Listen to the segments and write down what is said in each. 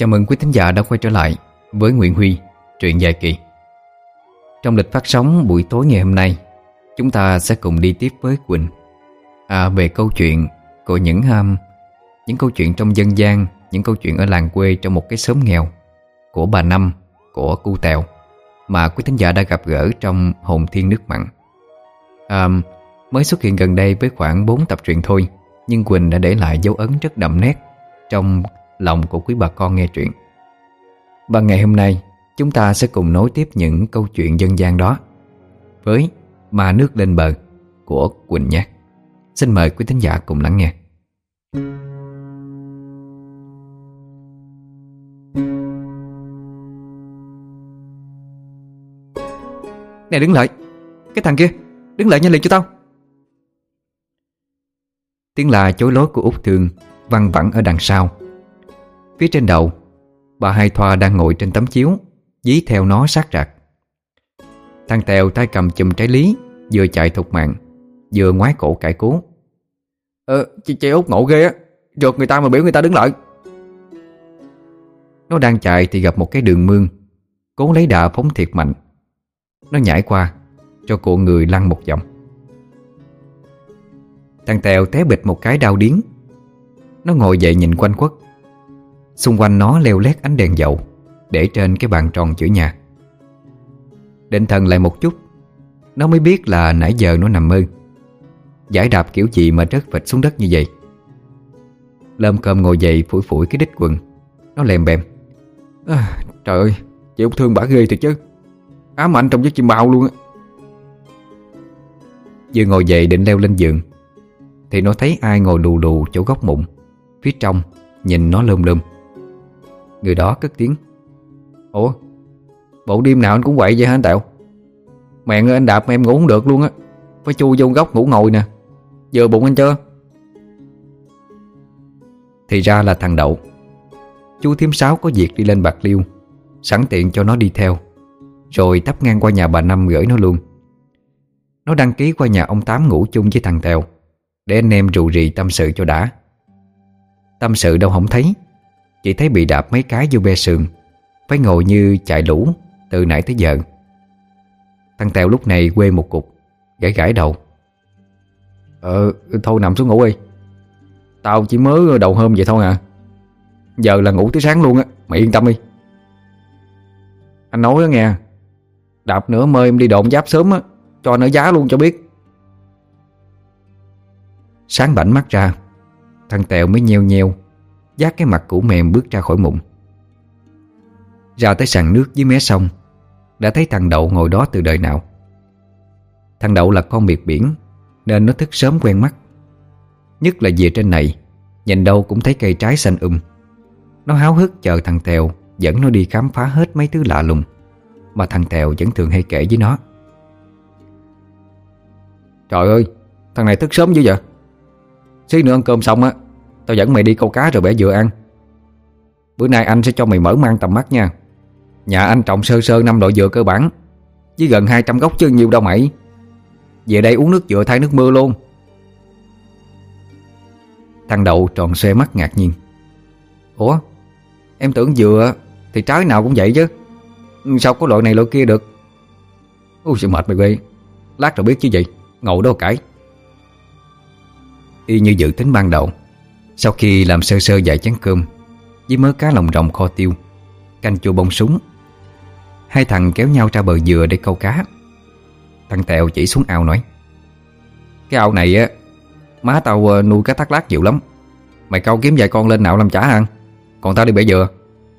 Chào mừng quý thính giả đã quay trở lại với Nguyễn Huy, truyện dài kỳ. Trong lịch phát sóng buổi tối ngày hôm nay, chúng ta sẽ cùng đi tiếp với Quỳnh về câu chuyện của những câu chuyện trong dân gian, những câu chuyện ở làng quê trong một cái xóm nghèo của bà Năm, của cu Tèo mà quý thính giả đã gặp gỡ trong Hồn Thiên Nước Mặn. Mới xuất hiện gần đây với khoảng 4 tập truyện thôi, nhưng Quỳnh đã để lại dấu ấn rất đậm nét trong lòng của quý bà con nghe truyện. Và ngày hôm nay chúng ta sẽ cùng nối tiếp những câu chuyện dân gian đó với Ma Nước Lên Bờ của Quỳnh nhé. Xin mời quý thính giả cùng lắng nghe. Nè đứng lại, cái thằng kia, đứng lại nhanh liền cho tao. Tiếng la chối lối của Út Thương văng vẳng ở đằng sau. Phía trên đầu, bà Hai Thoa đang ngồi trên tấm chiếu, dí theo nó sát rạc. Thằng Tèo tay cầm chùm trái lý, vừa chạy thục mạng, vừa ngoái cổ cãi cố. Chị Út ngộ ghê á, rượt người ta mà biểu người ta đứng lại. Nó đang chạy thì gặp một cái đường mương, cố lấy đà phóng thiệt mạnh. Nó nhảy qua, cho cuộn người lăn một vòng. Thằng Tèo té bịch một cái đau điếng. Nó ngồi dậy nhìn quanh quất. Xung quanh nó leo lét ánh đèn dầu để trên cái bàn tròn chữ nhà. Định thần lại một chút, nó mới biết là nãy giờ nó nằm mơ. Giải đạp kiểu gì mà rớt phịch xuống đất như vậy. Lơm cơm ngồi dậy phủi phủi cái đít quần. Nó lèm bèm. Trời ơi, chị Út Thương bả ghê thiệt chứ, ám ảnh trong giấc chim bao luôn á. Vừa ngồi dậy định leo lên giường thì nó thấy ai ngồi lù lù chỗ góc mụn phía trong, nhìn nó lơm lơm. Người đó cất tiếng. Ủa, bộ đêm nào anh cũng quậy vậy hả anh Tèo? Mẹ ơi, anh đạp mà em ngủ không được luôn á, phải chui vô góc ngủ ngồi nè. Vừa bụng anh chưa? Thì ra là thằng Đậu. Chú Thím Sáu có việc đi lên Bạc Liêu, sẵn tiện cho nó đi theo, rồi tấp ngang qua nhà bà Năm gửi nó luôn. Nó đăng ký qua nhà ông Tám ngủ chung với thằng Tèo, để anh em rù rì tâm sự cho đã. Tâm sự đâu không thấy, chỉ thấy bị đạp mấy cái vô be sườn, phải ngồi như chạy lũ từ nãy tới giờ. Thằng Tèo lúc này quê một cục, gãi gãi đầu. Thôi nằm xuống ngủ đi. Tao chỉ mới đầu hôm vậy thôi à. Giờ là ngủ tới sáng luôn á, mày yên tâm đi. Anh nói đó nghe, đạp nữa mời em đi độn giáp sớm á, cho nó giá luôn cho biết. Sáng bảnh mắt ra, thằng Tèo mới nheo nheo vác cái mặt cũ mềm bước ra khỏi mụn. Ra tới sàn nước dưới mé sông, đã thấy thằng Đậu ngồi đó từ đời nào. Thằng Đậu là con biệt biển nên nó thức sớm quen mắt. Nhất là về trên này, nhìn đâu cũng thấy cây trái xanh Nó háo hức chờ thằng Tèo dẫn nó đi khám phá hết mấy thứ lạ lùng mà thằng Tèo vẫn thường hay kể với nó. Trời ơi, thằng này thức sớm dữ vậy. Xí nữa ăn cơm xong á, tao dẫn mày đi câu cá rồi bẻ dừa ăn. Bữa nay anh sẽ cho mày mở mang tầm mắt nha. Nhà anh trồng sơ sơ 5 loại dừa cơ bản, với gần 200 gốc chứ nhiều đâu mày. Về đây uống nước dừa thay nước mưa luôn. Thằng Đậu tròn xoe mắt ngạc nhiên. Ủa, em tưởng dừa thì trái nào cũng vậy chứ, sao có loại này loại kia được? Ôi sao mệt mày ghê. Lát rồi biết chứ gì, ngồi đó cãi. Y như dự tính ban đầu, sau khi làm sơ sơ vài chén cơm với mớ cá lòng rồng kho tiêu, canh chua bông súng, hai thằng kéo nhau ra bờ dừa để câu cá. Thằng Tèo chỉ xuống ao nói. Cái ao này á, má tao nuôi cá thác lác nhiều lắm. Mày câu kiếm vài con lên nạo làm chả ăn, còn tao đi bẻ dừa.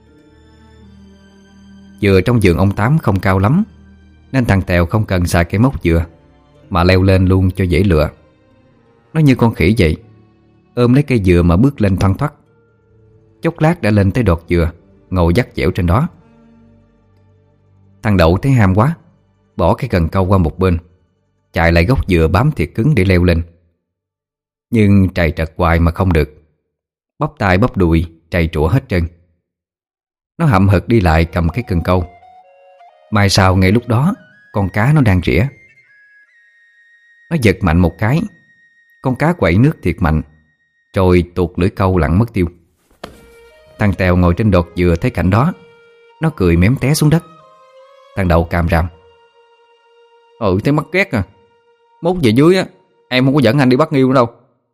Dừa trong vườn ông Tám không cao lắm, nên thằng Tèo không cần xài cái móc dừa mà leo lên luôn cho dễ lựa. Nó như con khỉ vậy, ôm lấy cây dừa mà bước lên thoăn thoắt. Chốc lát đã lên tới đọt dừa, ngồi dắt dẻo trên đó. Thằng Đậu thấy ham quá, bỏ cái cần câu qua một bên, chạy lại gốc dừa bám thiệt cứng để leo lên. Nhưng trầy trật hoài mà không được, bóp tay bóp đùi trầy trụa hết trơn. Nó hậm hực đi lại cầm cái cần câu. Mai sau ngay lúc đó, con cá nó đang rỉa. Nó giật mạnh một cái, con cá quậy nước thiệt mạnh, rồi tuột lưỡi câu lặn mất tiêu. Thằng Tèo ngồi trên đọt dừa thấy cảnh đó, nó cười mém té xuống đất. Thằng Đậu càm ràm: Thấy mắc ghét à. Mốt về dưới á, em không có dẫn anh đi bắt nghiêu nữa đâu.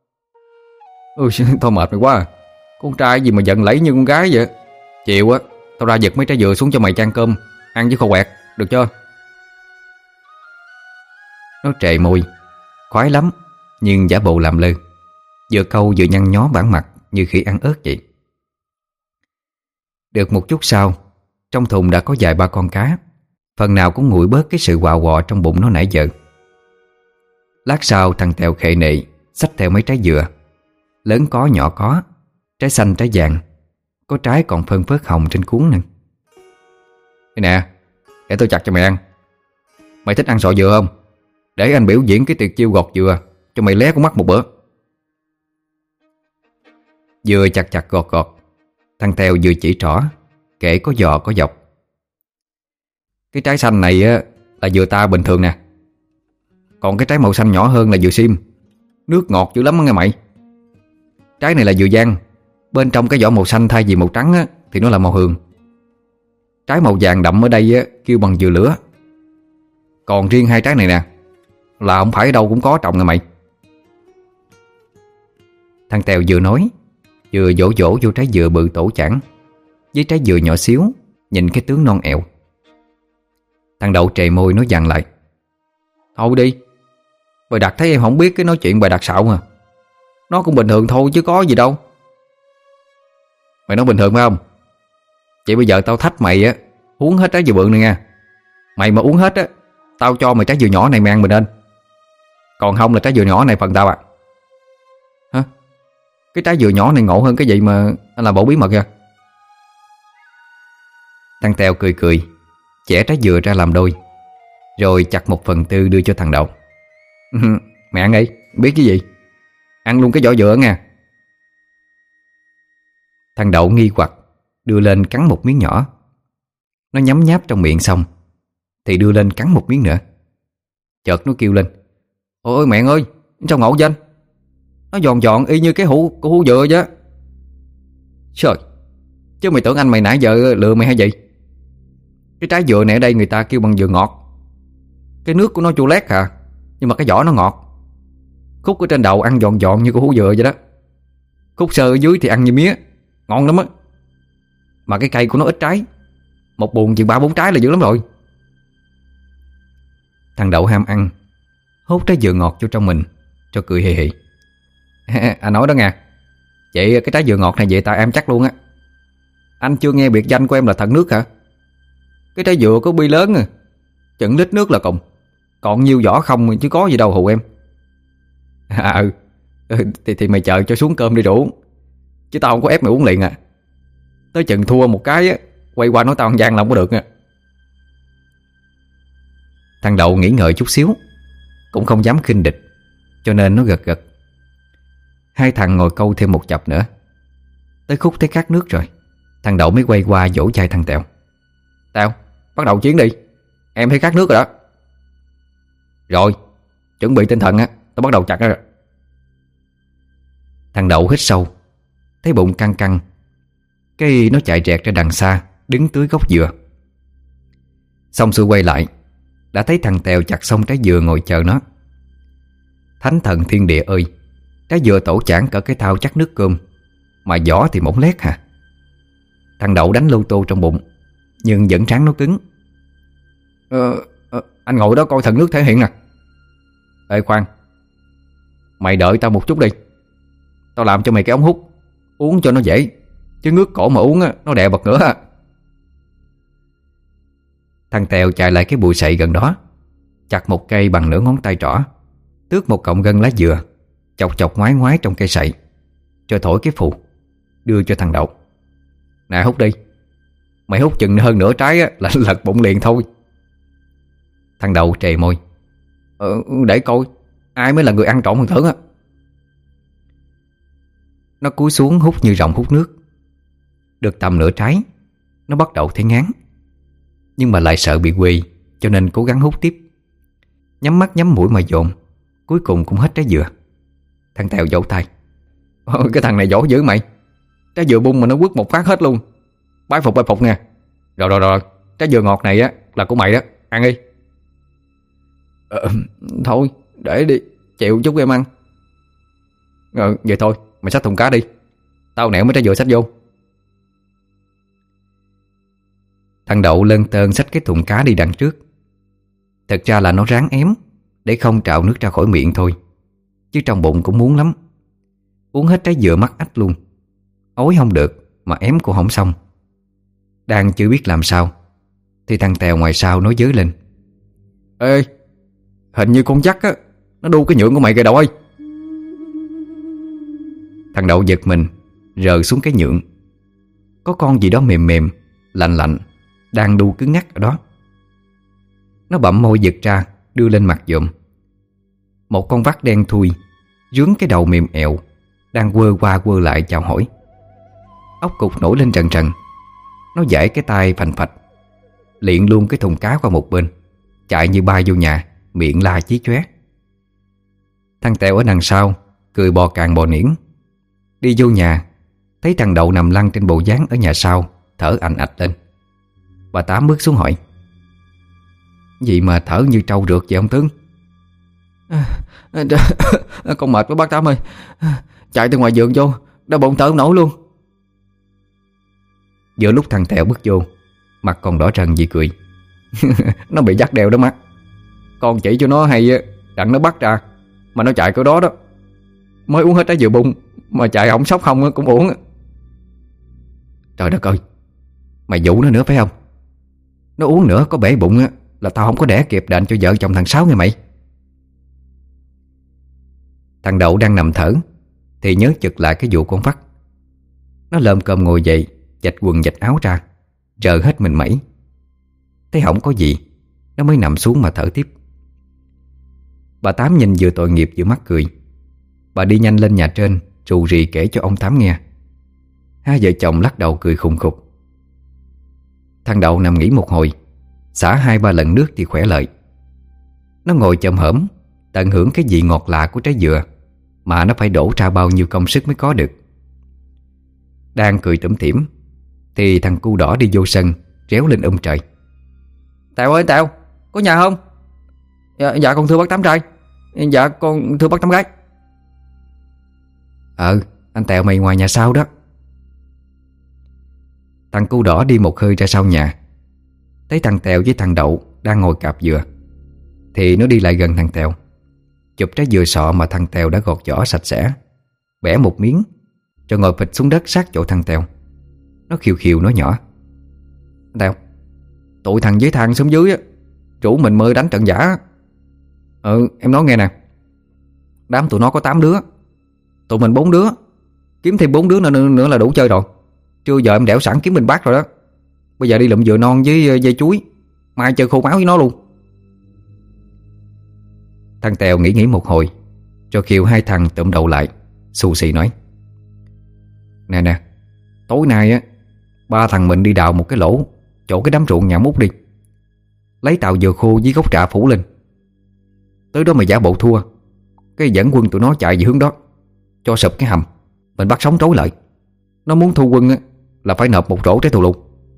Thôi mệt mày quá à. Con trai gì mà giận lẫy như con gái vậy. Chiều á, tao ra giật mấy trái dừa xuống cho mày chan cơm ăn với kho quẹt, được chưa? Nó trề môi, khoái lắm, nhưng giả bộ làm lơ, vừa câu vừa nhăn nhó bản mặt như khi ăn ớt vậy. Được một chút sau, trong thùng đã có vài ba con cá, phần nào cũng nguội bớt cái sự quạo quọ trong bụng nó nãy giờ. Lát sau thằng Tèo khệ nệ xách theo mấy trái dừa, lớn có nhỏ có, trái xanh trái vàng, có trái còn phơn phớt hồng trên cuống nè. Đây nè, để tôi chặt cho mày ăn. Mày thích ăn sọ dừa không? Để anh biểu diễn cái tuyệt chiêu gọt dừa cho mày lé con mắt một bữa. Vừa chặt gọt gọt, thằng Tèo vừa chỉ trỏ, kể có giò có dọc. Cái trái xanh này á là dừa ta bình thường nè. Còn cái trái màu xanh nhỏ hơn là dừa sim, nước ngọt dữ lắm á nghe mày. Trái này là dừa giang, bên trong cái vỏ màu xanh thay vì màu trắng á, thì nó là màu hường. Trái màu vàng đậm ở đây á, kêu bằng dừa lửa. Còn riêng hai trái này nè là không phải ở đâu cũng có trồng nè mày. Thằng Tèo vừa nói vừa vỗ vỗ vô trái dừa bự tổ chảng với trái dừa nhỏ xíu, nhìn cái tướng non ẹo. Thằng Đậu trề môi nói dằn lại: Thôi đi, bài đặt thấy em không biết cái nói chuyện bài đặt xạo mà. Nó cũng bình thường thôi chứ có gì đâu. Mày nói bình thường phải không? Vậy bây giờ tao thách mày á, uống hết trái dừa bự này nha. Mày mà uống hết á, tao cho mày trái dừa nhỏ này mày ăn mình lên. Còn không là trái dừa nhỏ này phần tao à. Hả? Cái trái dừa nhỏ này ngộ hơn cái gì mà anh làm bộ bí mật kìa. Thằng Tèo cười cười, chẻ trái dừa ra làm đôi, rồi chặt 1/4 đưa cho thằng Đậu. Mẹ ăn đi, biết cái gì. Ăn luôn cái vỏ dừa nha. Thằng Đậu nghi hoặc đưa lên cắn một miếng nhỏ. Nó nhấm nháp trong miệng xong thì đưa lên cắn một miếng nữa. Chợt nó kêu lên: Ôi mẹ ơi, sao ngộ vậy anh? Nó giòn giòn y như cái hũ dừa chứ. Trời, chứ mày tưởng anh mày nãy giờ lừa mày hay gì? Cái trái dừa này ở đây người ta kêu bằng dừa ngọt. Cái nước của nó chua lét à, nhưng mà cái vỏ nó ngọt. Khúc ở trên đầu ăn giòn giòn như cái hũ dừa vậy đó. Khúc sơ ở dưới thì ăn như mía, ngon lắm á. Mà cái cây của nó ít trái, một buồng chừng 3-4 trái là dữ lắm rồi. Thằng Đậu ham ăn, hút trái dừa ngọt vô trong mình, cho cười hì hì. Anh nói đó nha. Vậy cái trái dừa ngọt này vậy ta em chắc luôn á. Anh chưa nghe biệt danh của em là thần nước hả? Cái trái dừa có bi lớn à, chừng lít nước là cùng. Còn nhiêu vỏ không chứ có gì đâu hù em. Thì mày chờ cho xuống cơm đi rồi uống, chứ tao không có ép mày uống liền à. Tới chừng thua một cái á, quay qua nói tao ăn gian là không có được nha. Thằng Đậu nghĩ ngợi chút xíu, cũng không dám khinh địch, cho nên nó gật gật. Hai thằng ngồi câu thêm một chập nữa. Tới khúc thấy khát nước rồi, thằng Đậu mới quay qua vỗ chai thằng Tèo: Tèo, bắt đầu chiến đi. Em thấy khát nước rồi đó. Rồi, chuẩn bị tinh thần á, tao bắt đầu chặt rồi. Thằng Đậu hít sâu, thấy bụng căng căng, cái nó chạy rẹt ra đằng xa, đứng dưới gốc dừa. Xong xuôi quay lại, đã thấy thằng Tèo chặt xong trái dừa ngồi chờ nó. Thánh thần thiên địa ơi, trái dừa tổ chảng cỡ cái thau chắc nước cơm, mà vỏ thì mỏng lét hả. Thằng Đậu đánh lô tô trong bụng, nhưng vẫn tráng nó cứng. Anh ngồi đó coi thần nước thể hiện nè. Ê khoan, mày đợi tao một chút đi. Tao làm cho mày cái ống hút, uống cho nó dễ, chứ ngước cổ mà uống á, nó đè bật nữa. Thằng Tèo chạy lại cái bụi sậy gần đó, chặt một cây bằng nửa ngón tay trỏ, tước một cọng gân lá dừa, chọc chọc ngoái ngoái trong cây sậy, cho thổi cái phù, đưa cho thằng Đậu. Nè hút đi. Mày hút chừng hơn nửa trái á, là lật bụng liền thôi. Thằng Đậu trề môi: Để coi ai mới là người ăn trộm phần thưởng á. Nó cúi xuống hút như rồng hút nước. Được tầm nửa trái, nó bắt đầu thấy ngán, nhưng mà lại sợ bị quỳ, cho nên cố gắng hút tiếp. Nhắm mắt nhắm mũi mà dồn, cuối cùng cũng hết trái dừa. Thằng Tèo vỗ tay: Cái thằng này giỏi dữ mày. Trái dừa bung mà nó quất một phát hết luôn. Bái phục nha. Rồi, trái dừa ngọt này á là của mày đó, ăn đi. Thôi để đi, chịu chút em ăn. Vậy thôi, mày xách thùng cá đi, tao nẻo mấy trái dừa xách vô. Thằng Đậu lân tơn xách cái thùng cá đi đằng trước. Thật ra là nó ráng ém để không trào nước ra khỏi miệng thôi, chứ trong bụng cũng muốn lắm. Uống hết trái dừa mắc ách luôn. Ối không được mà ém cũng không xong. Đang chưa biết làm sao thì thằng Tèo ngoài sau nói dới lên: Ê, hình như con dắt á, nó đu cái nhượng của mày kìa Đậu ơi. Thằng Đậu giật mình rờ xuống cái nhượng. Có con gì đó mềm mềm, lạnh lạnh đang đu cứng ngắc ở đó. Nó bặm môi giật ra, đưa lên mặt dụm. Một con vắt đen thui, rướng cái đầu mềm ẹo, đang quơ qua quơ lại chào hỏi. Ốc cục nổi lên trần trần. Nó giãy cái tay phành phạch, liệng luôn cái thùng cá qua một bên, chạy như bay vô nhà, miệng la chí chóe. Thằng Tèo ở đằng sau cười bò càng bò niễn. Đi vô nhà, thấy thằng Đậu nằm lăn trên bộ dáng ở nhà sau, thở ành ạch lên. Bà Tám bước xuống hỏi: Gì mà thở như trâu rượt vậy ông Tướng? Con mệt quá bác Tám ơi, chạy từ ngoài giường vô, đau bụng thở không nổi luôn. Giữa lúc thằng Tèo bước vô, mặt còn đỏ trần vì cười. Nó bị dắt đèo đó má. Con chỉ cho nó hay đặng nó bắt ra, mà nó chạy cỡ đó đó. Mới uống hết trái dừa bung mà chạy hỏng sốc không cũng uổng. Trời đất ơi, mày dụ nó nữa phải không? Nó uống nữa có bể bụng á là tao không có đẻ kịp đền cho vợ chồng thằng Sáu nghe mày. Thằng Đậu đang nằm thở thì nhớ chực lại cái vụ con vắt. Nó lơm cơm ngồi dậy, vạch quần vạch áo ra, rờ hết mình mẩy. Thấy không có gì, nó mới nằm xuống mà thở tiếp. Bà Tám nhìn vừa tội nghiệp vừa mắc cười. Bà đi nhanh lên nhà trên, rù rì kể cho ông Tám nghe. Hai vợ chồng lắc đầu cười khùng khục. Thằng Đậu nằm nghỉ một hồi, xả 2-3 lần nước thì khỏe lại. Nó ngồi chồm hổm, tận hưởng cái vị ngọt lạ của trái dừa mà nó phải đổ ra bao nhiêu công sức mới có được. Đang cười tủm tỉm thì thằng cu đỏ đi vô sân, réo lên trời: Tèo ơi Tèo, có nhà không? Dạ con thưa bác Tám trai. Dạ con thưa bác Tám gái. Anh Tèo mày ngoài nhà sau đó. Thằng cu đỏ đi một hơi ra sau nhà, thấy thằng Tèo với thằng Đậu đang ngồi cạp dừa thì nó đi lại gần thằng Tèo, chụp trái dừa sọ mà thằng Tèo đã gọt vỏ sạch sẽ, bẻ một miếng rồi ngồi phịch xuống đất sát chỗ thằng Tèo. Nó khiều khiều nói nhỏ: Tèo, tụi thằng với thằng xuống dưới á rủ mình mơ đánh trận giả. Em nói nghe nè, đám tụi nó có 8 đứa, tụi mình 4 đứa, kiếm thêm 4 đứa nữa là đủ chơi rồi. Trưa giờ em đẽo sẵn kiếm bình bát rồi đó. Bây giờ đi lụm dừa non với dây chuối, mai chơi khô máu với nó luôn. Thằng Tèo nghĩ một hồi rồi khiều hai thằng tụm đầu lại, xù xì nói: Nè, tối nay á 3 thằng mình đi đào một cái lỗ chỗ cái đám ruộng nhà Mút đi, lấy tàu dừa khô với gốc trà phủ lên. Tới đó mày giả bộ thua, cái dẫn quân tụi nó chạy về hướng đó, cho sụp cái hầm, mình bắt sống trối lại. Nó muốn thu quân á là phải nộp một rổ trái thù lù.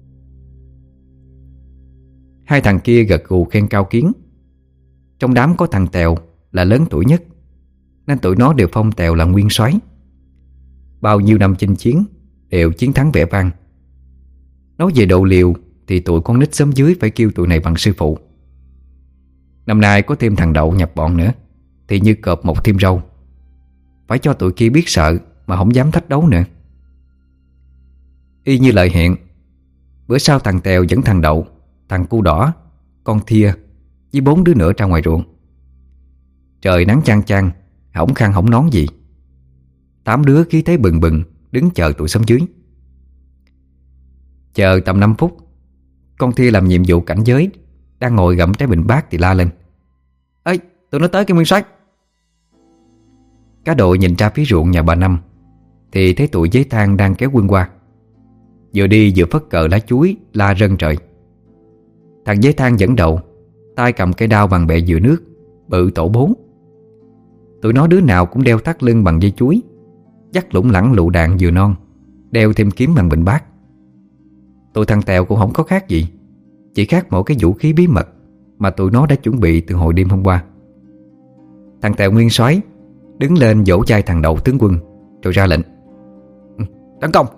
Hai thằng kia gật gù khen cao kiến. Trong đám có thằng Tèo là lớn tuổi nhất, nên tụi nó đều phong Tèo là nguyên soái. Bao nhiêu năm chinh chiến đều chiến thắng vẻ vang. Nói về độ liều thì tụi con nít xóm dưới phải kêu tụi này bằng sư phụ. Năm nay có thêm thằng Đậu nhập bọn nữa thì như cọp một thêm râu. Phải cho tụi kia biết sợ mà không dám thách đấu nữa. Y như lời hẹn, bữa sau thằng Tèo dẫn thằng Đậu, thằng cu đỏ, con Thia với 4 đứa nữa ra ngoài ruộng. Trời nắng chang chang, hổng khăn hổng nón gì. 8 đứa khí thế bừng bừng đứng chờ tụi xóm dưới. Chờ tầm 5 phút, con Thia làm nhiệm vụ cảnh giới đang ngồi gặm trái bình bát thì la lên: Ê, tụi nó tới cái nguyên sách. Cả đội nhìn ra phía ruộng nhà bà Năm thì thấy tụi giấy thang đang kéo quân qua. Vừa đi vừa phất cờ lá chuối la rân trời. Thằng giấy thang dẫn đầu, tay cầm cây đao bằng bẹ dừa nước, bự tổ 4. Tụi nó đứa nào cũng đeo thắt lưng bằng dây chuối, dắt lủng lẳng lựu đạn dừa non, đeo thêm kiếm bằng bình bát. Tụi thằng Tèo cũng không có khác gì, chỉ khác mỗi cái vũ khí bí mật mà tụi nó đã chuẩn bị từ hồi đêm hôm qua. Thằng Tèo nguyên soái đứng lên vỗ vai thằng Đậu tướng quân rồi ra lệnh: tấn công.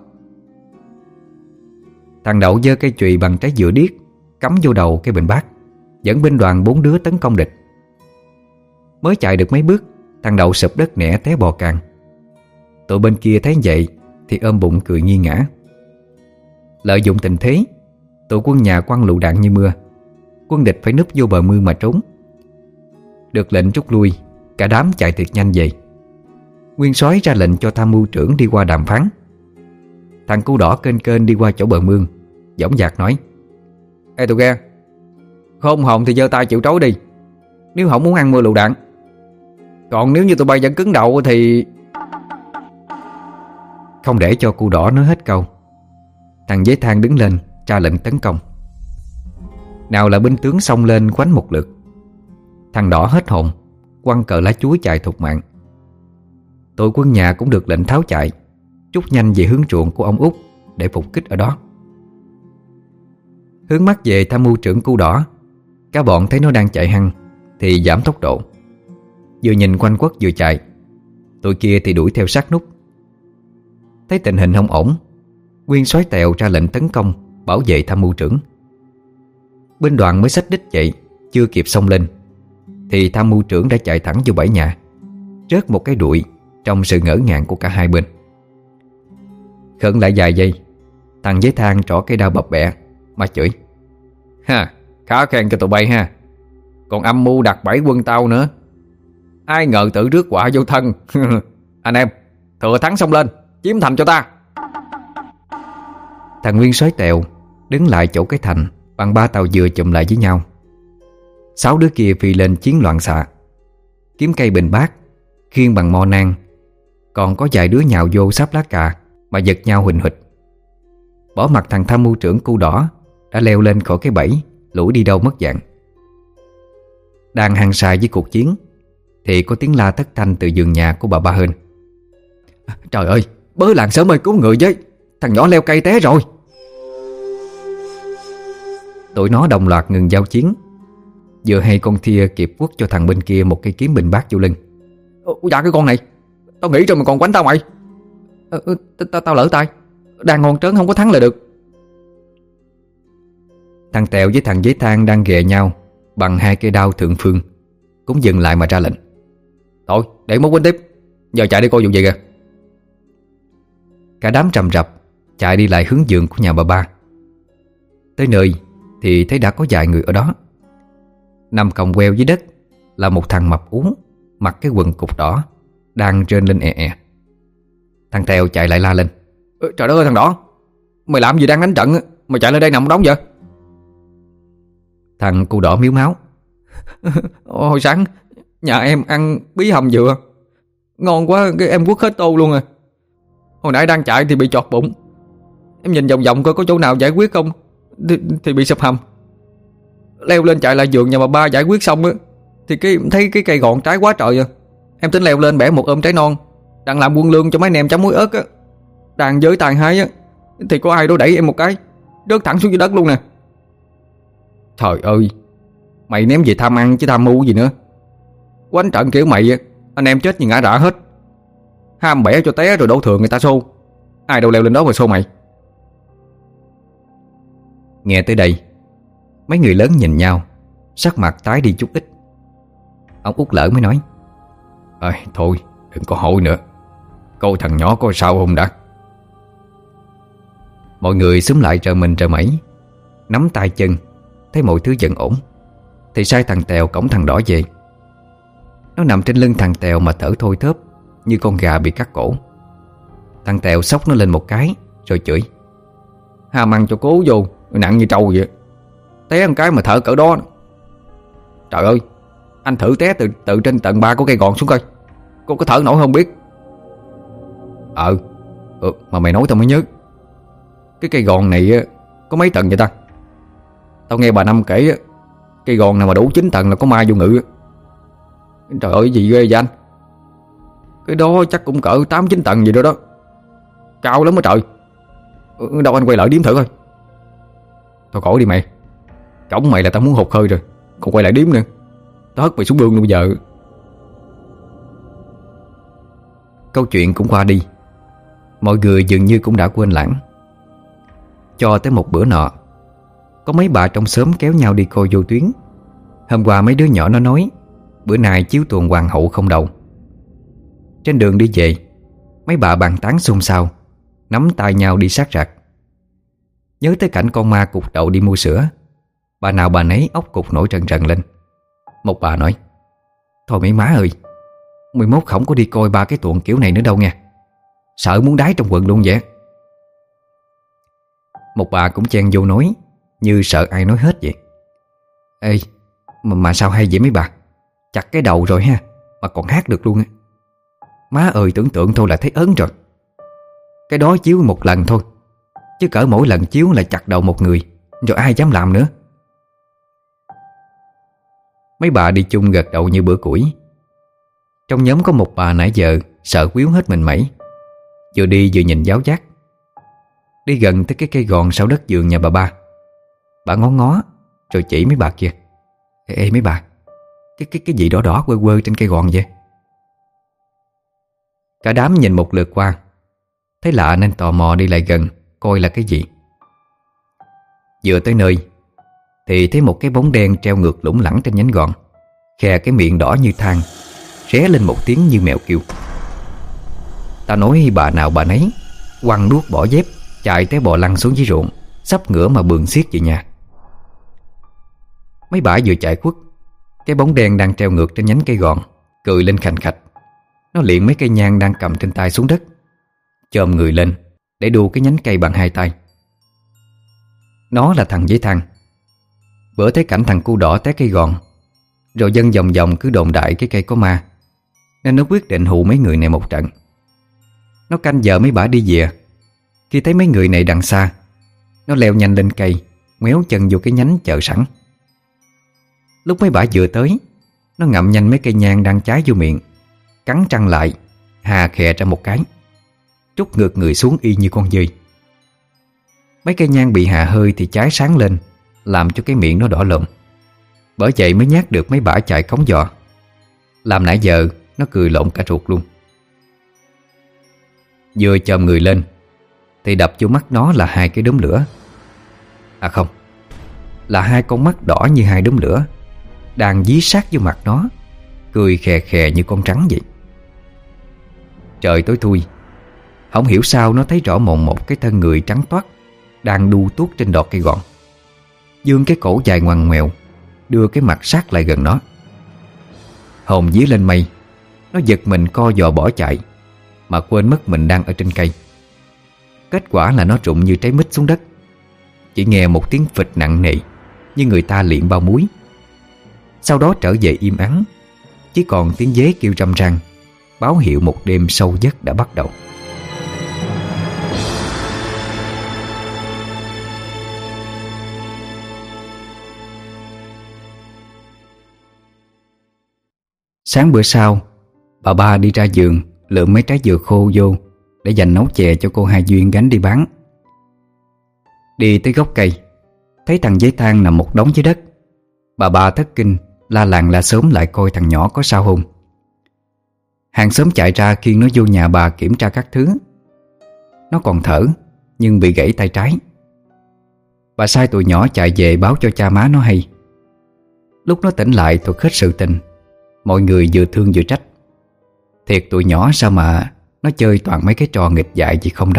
Thằng Đậu giơ cây chùy bằng trái dừa điếc cắm vô đầu cái bình bát, dẫn binh đoàn 4 đứa tấn công địch. Mới chạy được mấy bước, thằng Đậu sụp đất nẻ té bò càng. Tụi bên kia thấy vậy thì ôm bụng cười nghiêng ngã. Lợi dụng tình thế, tụi quân nhà quăng lựu đạn như mưa. Quân địch phải núp vô bờ mương mà trốn. Được lệnh rút lui, cả đám chạy thiệt nhanh về. Nguyên soái ra lệnh cho tham mưu trưởng đi qua đàm phán. Thằng cu đỏ kênh kênh đi qua chỗ bờ mương, dõng dạc nói: Ê tụi ghe, khôn hồn thì giơ tay chịu trói đi, nếu không muốn ăn mưa lựu đạn. Còn nếu như tụi bay vẫn cứng đầu thì... Không để cho cu đỏ nói hết câu, thằng Giấy Thang đứng lên ra lệnh tấn công. Nào là binh tướng xông lên quánh một lượt. Thằng đỏ hết hồn, quăng cờ lá chuối chạy thục mạng. Tụi quân nhà cũng được lệnh tháo chạy, trút nhanh về hướng ruộng của ông Út để phục kích ở đó. Hướng mắt về tham mưu trưởng cu đỏ, cả bọn thấy nó đang chạy hăng thì giảm tốc độ. Vừa nhìn quanh quất vừa chạy. Tụi kia thì đuổi theo sát nút. Thấy tình hình không ổn, Nguyên soái Tèo ra lệnh tấn công, bảo vệ tham mưu trưởng. Binh đoàn mới xách đích chạy, chưa kịp xông lên thì tham mưu trưởng đã chạy thẳng vô bãi nhà, rớt một cái đuổi trong sự ngỡ ngàng của cả hai bên. Khẩn lại vài giây, thằng Giấy Thang trỏ cây đao bập bẹ mà chửi: Ha, khá khen cho tụi bay ha. Còn âm mưu đặt bẫy quân tao nữa, ai ngờ tự rước quả vô thân. Anh em, thừa thắng xông lên, chiếm thành cho ta. Thằng Nguyên soái Tèo đứng lại chỗ cái thành bằng 3 tàu dừa chụm lại với nhau. 6 đứa kia phi lên chiến loạn xạ, kiếm cây bình bát, khiêng bằng mo nang. Còn có vài đứa nhào vô sáp lá cà mà giật nhau huỳnh huỵch. Bỏ mặt thằng tham mưu trưởng cu đỏ đã leo lên khỏi cái bẫy, lủi đi đâu mất dạng. Đang hăng say với cuộc chiến thì có tiếng la thất thanh từ vườn nhà của bà Ba Hên: Trời ơi, bớ làng sớm ơi cứu người với, thằng nhỏ leo cây té rồi. Tụi nó đồng loạt ngừng giao chiến. Vừa hay con Thia kịp quất cho thằng bên kia một cây kiếm bình bát vô lưng. Dạ cái con này, tao nghĩ rồi mà còn quánh tao mày. Tao lỡ tay, đang ngon trớn không có thắng lại được. Thằng Tèo với thằng Giấy Thang đang ghè nhau bằng 2 cây đao thượng phương cũng dừng lại mà ra lệnh: Thôi để mốt quánh tiếp, giờ chạy đi coi vụ gì kìa. Cả đám rầm rập chạy đi lại hướng giường của nhà bà Ba. Tới nơi thì thấy đã có vài người ở đó. Nằm còng queo dưới đất là một thằng mập ú, mặc cái quần cục đỏ, đang rên lên è. Thằng Tèo chạy lại la lên: Trời đất ơi thằng đỏ, mày làm gì đang đánh trận mà chạy lên đây nằm đóng vậy? Thằng cu đỏ miếu máu: Hồi sáng nhà em ăn bí hầm dừa ngon quá, cái em quất hết tô luôn à. Hồi nãy đang chạy thì bị chọt bụng. Em nhìn vòng vòng coi có chỗ nào giải quyết không thì bị sụp hầm. Leo lên chạy lại vườn nhà bà Ba giải quyết xong á thì thấy cái cây gòn trái quá trời à. Em tính leo lên bẻ một ôm trái non đang làm quân lương cho mấy anh em chấm muối ớt á. Đang giới tài hai á thì có ai đó đẩy em một cái, rớt thẳng xuống dưới đất luôn nè. Trời ơi, mày ném về tham ăn chứ tham mưu gì nữa. Quánh trận kiểu mày á, anh em chết như ngã rạ hết. Ham bẻ cho té rồi đổ thừa người ta xô, ai đâu leo lên đó mà xô mày. Nghe tới đây, mấy người lớn nhìn nhau, sắc mặt tái đi chút ít. Ông Út Lỡ mới nói: Thôi đừng có hội nữa, coi thằng nhỏ có sao không đã. Mọi người xúm lại rờ mình rờ mẩy, nắm tay chân, thấy mọi thứ vẫn ổn thì sai thằng Tèo cõng thằng đỏ về. Nó nằm trên lưng thằng Tèo mà thở thôi thớp như con gà bị cắt cổ. Thằng Tèo xốc nó lên một cái rồi chửi: Ham ăn cho cố vô, nặng như trâu vậy, té một cái mà thở cỡ đó. Trời ơi, anh thử té từ trên tầng 3 của cây gòn xuống coi, cô có thở nổi không biết. Mà mày nói tao mới nhớ, cái cây gòn này có mấy tầng vậy ta? Tao nghe bà Năm kể cây gòn nào mà đủ 9 tầng là có ma vô ngự. Trời ơi gì ghê vậy anh? Cái đó chắc cũng cỡ 8-9 tầng gì đó đó, cao lắm á trời. Đâu anh quay lại điếm thử coi. Thôi khỏi đi mày. Cổng mày là tao muốn hụt hơi rồi, còn quay lại điếm nữa. Tao hất mày xuống đường luôn bây giờ. Câu chuyện cũng qua đi. Mọi người dường như cũng đã quên lãng. Cho tới một bữa nọ, có mấy bà trong xóm kéo nhau đi coi vô tuyến. Hôm qua mấy đứa nhỏ nó nói bữa nay chiếu tuồng hoàng hậu không đầu. Trên đường đi về, mấy bà bàn tán xôn xao, nắm tay nhau đi sát rạc. Nhớ tới cảnh con ma cục đậu đi mua sữa, bà nào bà nấy óc cục nổi trần trần lên. Một bà nói: thôi mấy má ơi, 11 không có đi coi ba cái tuồng kiểu này nữa đâu nha. Sợ muốn đái trong quần luôn vậy. Một bà cũng chen vô nói, như sợ ai nói hết vậy: ê, mà sao hay vậy mấy bà? Chặt cái đầu rồi ha, mà còn hát được luôn á. Má ơi, tưởng tượng thôi là thấy ớn rồi. Cái đó chiếu một lần thôi, chứ cỡ mỗi lần chiếu là chặt đầu một người, rồi ai dám làm nữa. Mấy bà đi chung gật đầu như bữa củi. Trong nhóm có một bà nãy giờ sợ quýu hết mình mẩy, vừa đi vừa nhìn giáo giác. Đi gần tới cái cây gòn sau đất vườn nhà bà ba, bà ngó ngó rồi chỉ mấy bà kia: ê mấy bà, cái gì đỏ đỏ quơ quơ trên cây gòn vậy? Cả đám nhìn một lượt qua, thấy lạ nên tò mò đi lại gần coi là cái gì. Vừa tới nơi thì thấy một cái bóng đen treo ngược lủng lẳng trên nhánh gòn, khè cái miệng đỏ như than, ré lên một tiếng như mèo kêu. Ta nói bà nào bà nấy quăng đuốc bỏ dép chạy té bò lăn xuống dưới ruộng, sắp ngửa mà bường xiết về nhà. Mấy bà vừa chạy khuất, cái bóng đen đang treo ngược trên nhánh cây gòn cười lên khành khạch. Nó liệng mấy cây nhang đang cầm trên tay xuống đất, chồm người lên để đu cái nhánh cây bằng hai tay. Nó là thằng Giấy Thăng. Bữa thấy cảnh thằng cu đỏ té cây gòn, rồi dân vòng vòng cứ đồn đại cái cây có ma, nên nó quyết định hù mấy người này một trận. Nó canh giờ mấy bả đi về. Khi thấy mấy người này đằng xa, nó leo nhanh lên cây, ngoéo chân vô cái nhánh chờ sẵn. Lúc mấy bả vừa tới, nó ngậm nhanh mấy cây nhang đang cháy vô miệng, cắn răng lại, hà khè ra một cái, trút ngược người xuống y như con dơi. Mấy cây nhang bị hà hơi thì cháy sáng lên, làm cho cái miệng nó đỏ lộn. Bởi vậy mới nhát được mấy bả chạy cống giò. Làm nãy giờ nó cười lộn cả ruột luôn. Vừa chồm người lên thì đập vô mắt nó là hai cái đốm lửa. À không, là hai con mắt đỏ như hai đốm lửa đang dí sát vô mặt nó, cười khè khè như con trắng vậy. Trời tối thui, không hiểu sao nó thấy rõ mồn một cái thân người trắng toát đang đu tuốt trên đọt cây gòn, dương cái cổ dài ngoằn ngoèo, đưa cái mặt sát lại gần nó. Hồn vía lên mây, nó giật mình co giò bỏ chạy, mà quên mất mình đang ở trên cây. Kết quả là nó rụng như trái mít xuống đất. Chỉ nghe một tiếng phịch nặng nề như người ta liệm bao muối. Sau đó trở về im ắng, chỉ còn tiếng dế kêu râm ran, báo hiệu một đêm sâu giấc đã bắt đầu. Sáng bữa sau, bà ba đi ra vườn lượm mấy trái dừa khô vô để dành nấu chè cho cô Hai Duyên gánh đi bán. Đi tới gốc cây, thấy thằng Giấy Thang nằm một đống dưới đất. Bà ba thất kinh, la làng la xóm lại coi thằng nhỏ có sao không. Hàng xóm chạy ra khiêng nó vô nhà bà kiểm tra các thứ. Nó còn thở nhưng bị gãy tay trái. Bà sai tụi nhỏ chạy về báo cho cha má nó hay. Lúc nó tỉnh lại thuật hết sự tình, mọi người vừa thương vừa trách. Thiệt tụi nhỏ sao mà nó chơi toàn mấy cái trò nghịch dại gì không đó.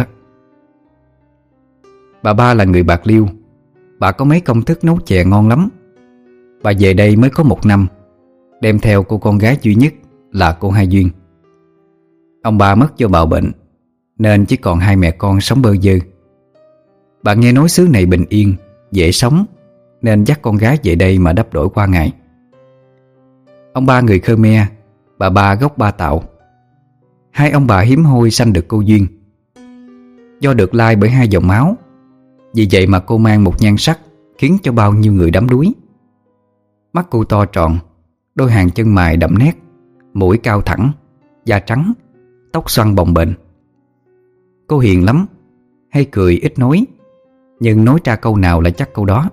Bà ba là người Bạc Liêu. Bà có mấy công thức nấu chè ngon lắm. Bà về đây mới có 1 năm, đem theo cô con gái duy nhất là cô Hai Duyên. Ông bà mất do bạo bệnh, nên chỉ còn hai mẹ con sống bơ vơ. Bà nghe nói xứ này bình yên, dễ sống, nên dắt con gái về đây mà đắp đổi qua ngày. Ông ba người Khmer, bà ba gốc Ba Tạo. Hai ông bà hiếm hoi sanh được cô Duyên. Do được lai bởi hai dòng máu, vì vậy mà cô mang một nhan sắc khiến cho bao nhiêu người đắm đuối. Mắt cô to tròn, đôi hàng chân mày đậm nét, mũi cao thẳng, da trắng, tóc xoăn bồng bềnh. Cô hiền lắm, hay cười ít nói, nhưng nói ra câu nào là chắc câu đó.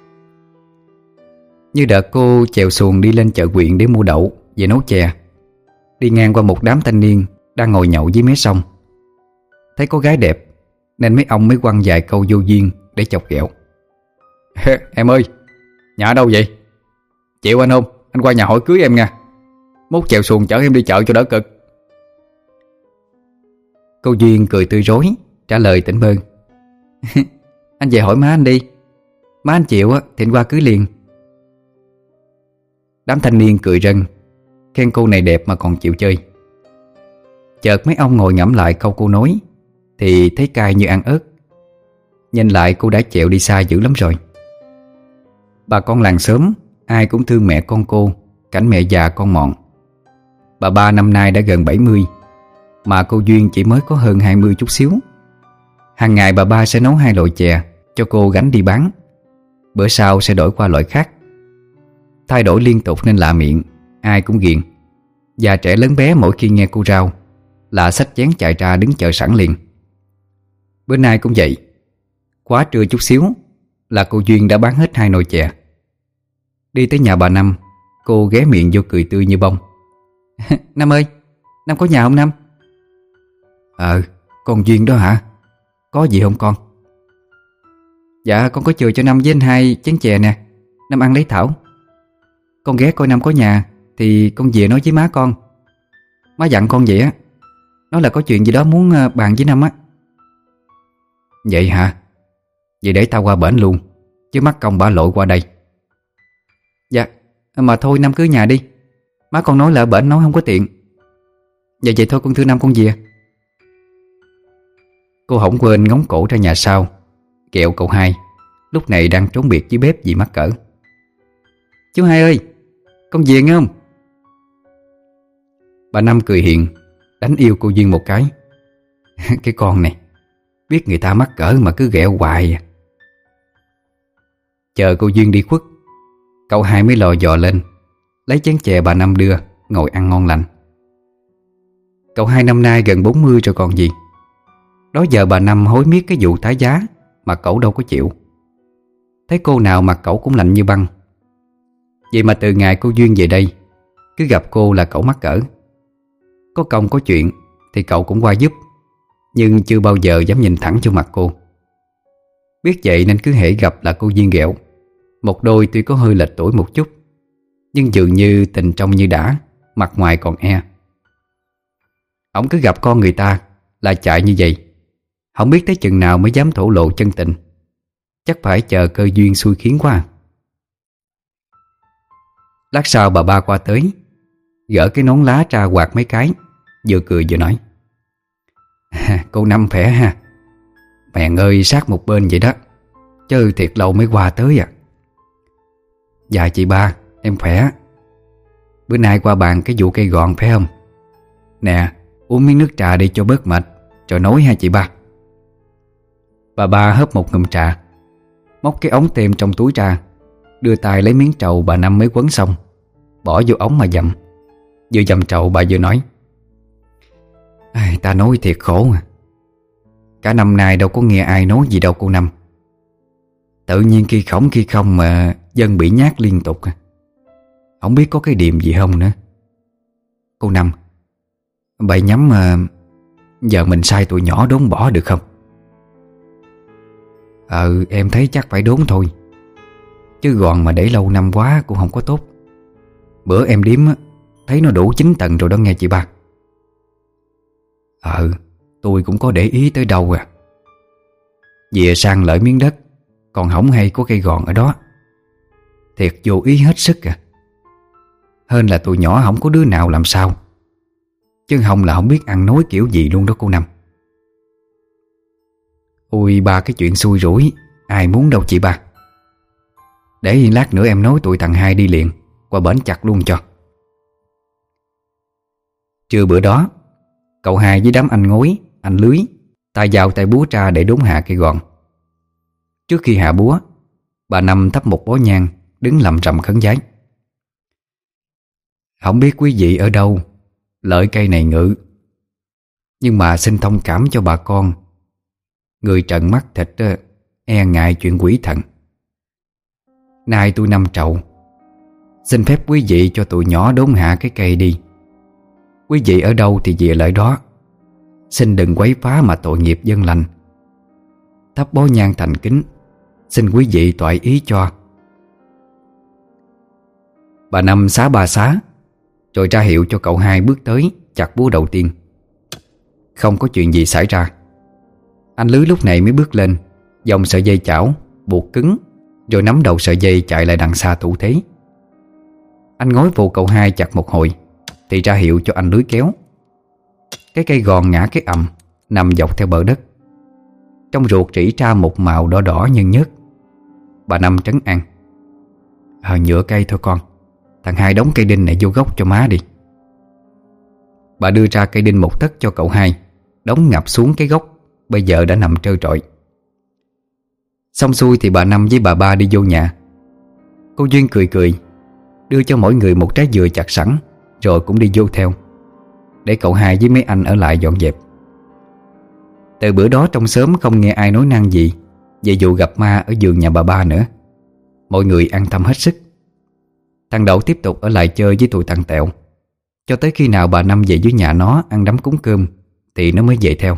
Như đợt cô chèo xuồng đi lên chợ huyện để mua đậu về nấu chè, đi ngang qua một đám thanh niên đang ngồi nhậu dưới mé sông. Thấy có gái đẹp nên mấy ông mới quăng vài câu vô duyên để chọc ghẹo. Em ơi, nhà ở đâu vậy? Chịu anh không? Anh qua nhà hỏi cưới em nha. Mốt chèo xuồng chở em đi chợ cho đỡ cực. Cô Duyên cười tươi rói trả lời tỉnh bơ. Anh về hỏi má anh đi. Má anh chịu thì anh qua cưới liền. Đám thanh niên cười rân, khen cô này đẹp mà còn chịu chơi. Chợt mấy ông ngồi ngẫm lại câu cô nói thì thấy cay như ăn ớt. Nhìn lại cô đã chẹo đi xa dữ lắm rồi. Bà con làng xóm ai cũng thương mẹ con cô, cảnh mẹ già con mọn. Bà ba năm nay đã gần 70, mà cô Duyên chỉ mới có hơn 20 chút xíu. Hàng ngày bà ba sẽ nấu 2 loại chè cho cô gánh đi bán. Bữa sau sẽ đổi qua loại khác. Thay đổi liên tục nên lạ miệng, ai cũng ghiền. Già trẻ lớn bé mỗi khi nghe cô rao là xách chén chạy ra đứng chờ sẵn liền. Bữa nay cũng vậy. Quá trưa chút xíu là cô Duyên đã bán hết 2 nồi chè. Đi tới nhà bà Năm, cô ghé miệng vô cười tươi như bông. Năm ơi, Năm có nhà không Năm? Con Duyên đó hả? Có gì không con? Dạ con có chừa cho Năm với anh 2 chén chè nè. Năm ăn lấy thảo. Con ghé coi Năm có nhà thì con về nói với má con. Má dặn con vậy á. Nói là có chuyện gì đó muốn bàn với Năm á. Vậy hả? Vậy để tao qua bển luôn, chứ mắc công bả lội qua đây. Dạ, mà thôi Năm cứ nhà đi. Má con nói là ở bển nói không có tiện. Vậy thôi con thưa Năm con về. Cô không quên ngóng cổ ra nhà sau, kẹo cậu Hai lúc này đang trốn biệt dưới bếp vì mắc cỡ. Chú Hai ơi, con về nghe không? Bà Năm cười hiền, đánh yêu cô Duyên một cái. Cái con này biết người ta mắc cỡ mà cứ ghẹo hoài à. Chờ cô Duyên đi khuất, cậu Hai mới lò dò lên lấy chén chè bà Năm đưa, ngồi ăn ngon lành. Cậu Hai năm nay gần 40 rồi còn gì. Đó giờ bà Năm hối miết cái vụ tái giá mà cậu đâu có chịu. Thấy cô nào mặt cậu cũng lạnh như băng. Vậy mà từ ngày cô Duyên về đây, cứ gặp cô là cậu mắc cỡ. Có công có chuyện thì cậu cũng qua giúp, nhưng chưa bao giờ dám nhìn thẳng vô mặt cô. Biết vậy nên cứ hễ gặp là cô Duyên ghẹo. Một đôi tuy có hơi lệch tuổi một chút, nhưng dường như tình trong như đã, mặt ngoài còn e. Ổng cứ gặp con người ta là chạy như vậy. Không biết tới chừng nào mới dám thổ lộ chân tình. Chắc phải chờ cơ duyên xui khiến quá. Lát sau bà ba qua tới, gỡ cái nón lá ra quạt mấy cái, vừa cười vừa nói. Cô Năm khỏe ha. Mẹ ơi, sát một bên vậy đó, chứ thiệt lâu mới qua tới à. Dạ chị ba, em khỏe. Bữa nay qua bàn cái vụ cây gòn phải không? Nè, uống miếng nước trà đi cho bớt mệt, rồi nói ha chị ba. Bà ba hớp một ngụm trà, móc cái ống tem trong túi ra, đưa tay lấy miếng trầu bà Năm mới quấn xong, bỏ vô ống mà dầm. Vừa dầm trầu bà vừa nói. Ta nói thiệt khổ à. Cả năm nay đâu có nghe ai nói gì đâu cô Năm. Tự nhiên khi khổng khi không mà dân bị nhát liên tục. Không biết có cái điềm gì không nữa. Cô Năm, bậy nhắm giờ mình sai tụi nhỏ đốn bỏ được không? Em thấy chắc phải đốn thôi. Chứ gòn mà để lâu năm quá cũng không có tốt. Bữa em đếm thấy nó đủ 9 tầng rồi đó nghe chị ba. Tôi cũng có để ý tới đâu à. Về sang lợi miếng đất, còn hổng hay có cây gòn ở đó. Thiệt vô ý hết sức à. Hơn là tụi nhỏ không có đứa nào làm sao. Chứ không là không biết ăn nói kiểu gì luôn đó cô Năm. Ôi ba, cái chuyện xui rủi ai muốn đâu chị ba. Để lát nữa em nói tụi thằng Hai đi liền, qua bển chặt luôn cho. Trưa bữa đó, cậu Hai với đám anh Ngối, anh Lưới tay dao tay búa ra để đốn hạ cây gòn. Trước khi hạ búa, bà Năm thắp một bó nhang, đứng lầm rầm khấn vái. Không biết quý vị ở đâu lợi cây này ngự, nhưng mà xin thông cảm cho bà con. Người trợn mắt thịt e ngại chuyện quỷ thần. Nay tôi năm trậu, xin phép quý vị cho tụi nhỏ đốn hạ cái cây đi. Quý vị ở đâu thì về lại đó. Xin đừng quấy phá mà tội nghiệp dân lành. Thắp bó nhang thành kính, xin quý vị toại ý cho. Bà Năm xá ba xá, rồi ra hiệu cho cậu hai bước tới chặt búa đầu tiên. Không có chuyện gì xảy ra. Anh Lứ lúc này mới bước lên, dòng sợi dây chảo buộc cứng, rồi nắm đầu sợi dây chạy lại đằng xa thủ thế. Anh ngói vô cậu hai chặt một hồi thì ra hiệu cho anh Lưới kéo. Cái cây gòn ngã cái ầm, nằm dọc theo bờ đất. Trong ruột rỉ ra một màu đỏ đỏ nhân nhớt. Bà Năm trấn an: nhựa cây thôi con, thằng hai đóng cây đinh này vô gốc cho má đi. Bà đưa ra cây đinh một tấc cho cậu hai, đóng ngập xuống cái gốc bây giờ đã nằm trơ trọi. Xong xuôi thì bà Năm với bà Ba đi vô nhà. Cô Duyên cười cười, đưa cho mỗi người một trái dừa chặt sẵn, rồi cũng đi vô theo, để cậu hai với mấy anh ở lại dọn dẹp. Từ bữa đó trong xóm không nghe ai nói năng gì về vụ gặp ma ở vườn nhà bà Ba nữa. Mọi người an tâm hết sức. Thằng Đậu tiếp tục ở lại chơi với tụi thằng Tẹo, cho tới khi nào bà Năm về dưới nhà nó ăn đám cúng cơm thì nó mới về theo.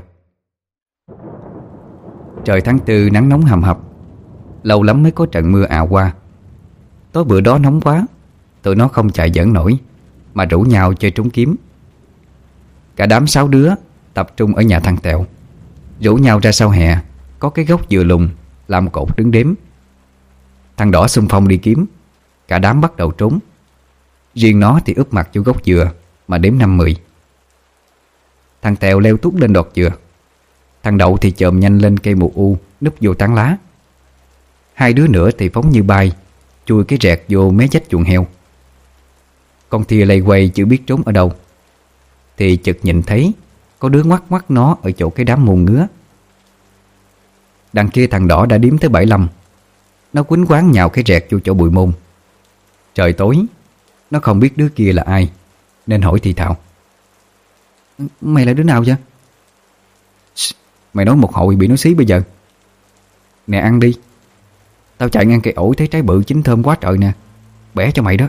Trời tháng 4 nắng nóng hầm hập, lâu lắm mới có trận mưa ào qua. Tối bữa đó nóng quá, tụi nó không chạy giỡn nổi mà rủ nhau chơi trốn kiếm. Cả đám 6 đứa tập trung ở nhà thằng Tẹo, rủ nhau ra sau hè có cái gốc dừa lùn làm cột đứng đếm. Thằng Đỏ xung phong đi kiếm, cả đám bắt đầu trốn. Riêng nó thì úp mặt vô gốc dừa mà đếm 50. Thằng Tẹo leo tuốt lên đọt dừa, thằng Đậu thì chồm nhanh lên cây mù u núp vô tán lá. Hai đứa nữa thì phóng như bay, chui cái rẹt vô mé vách chuồng heo. Con Thia lây quay chưa biết trốn ở đâu, thì chợt nhìn thấy có đứa ngoắc ngoắc nó ở chỗ cái đám môn ngứa. Đằng kia thằng Đỏ đã đếm tới 75. Nó quýnh quáng nhào cái rẹt vô chỗ bụi môn. Trời tối, nó không biết đứa kia là ai, nên hỏi thì thào: "Mày là đứa nào vậy?" "Mày nói một hồi bị nó xí bây giờ." "Nè ăn đi, tao chạy ngang cây ổi thấy trái bự chín thơm quá trời nè, bẻ cho mày đó."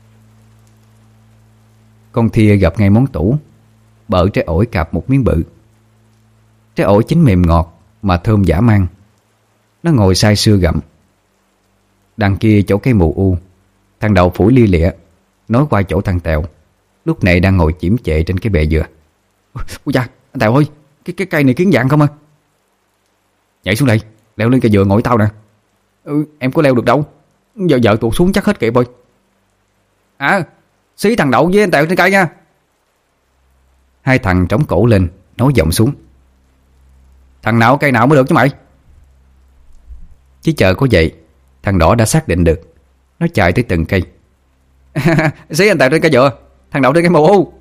Con Thia gặp ngay món tủ, bợ trái ổi cạp một miếng bự. Trái ổi chín mềm ngọt mà thơm dã man. Nó ngồi sai sưa gặm. Đằng kia chỗ cây mù u, thằng Đậu phủi lia lịa nói qua chỗ thằng Tèo, lúc này đang ngồi chiếm chệ trên cái bè dừa: "Ôi cha, anh Tèo ơi, cái cây này kiến dạng không à?" "Nhảy xuống đây, leo lên cây dừa ngồi tao nè." Em có leo được đâu, giờ tuột xuống chắc hết kịp rồi." Xí thằng Đậu với anh Tèo trên cây nha." Hai thằng trống cổ lên nói giọng xuống: "Thằng nào cây nào mới được chứ mày." Chỉ chờ có vậy, thằng Đỏ đã xác định được. Nó chạy tới từng cây: "Xí anh Tèo trên cây dừa, thằng Đậu trên cây mù u."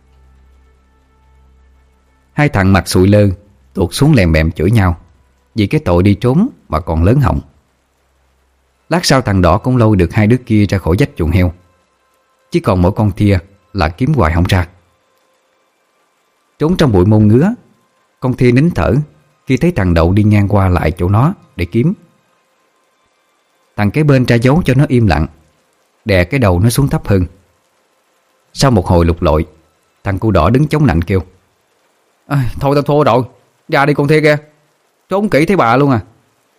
Hai thằng mặt sụi lơ tuột xuống lèm bèm chửi nhau vì cái tội đi trốn mà còn lớn họng. Lát sau thằng Đỏ cũng lôi được hai đứa kia ra khỏi vách chuồng heo. Chỉ còn mỗi con Thia là kiếm hoài không ra. Trốn trong bụi môn ngứa, con Thia nín thở khi thấy thằng Đậu đi ngang qua lại chỗ nó để kiếm. Thằng kế bên ra dấu cho nó im lặng, đè cái đầu nó xuống thấp hơn. Sau một hồi lục lội, thằng cu Đỏ đứng chống nạnh kêu: "Thôi tao thua rồi, ra đi con Thia kia, trốn kỹ thấy bà luôn à."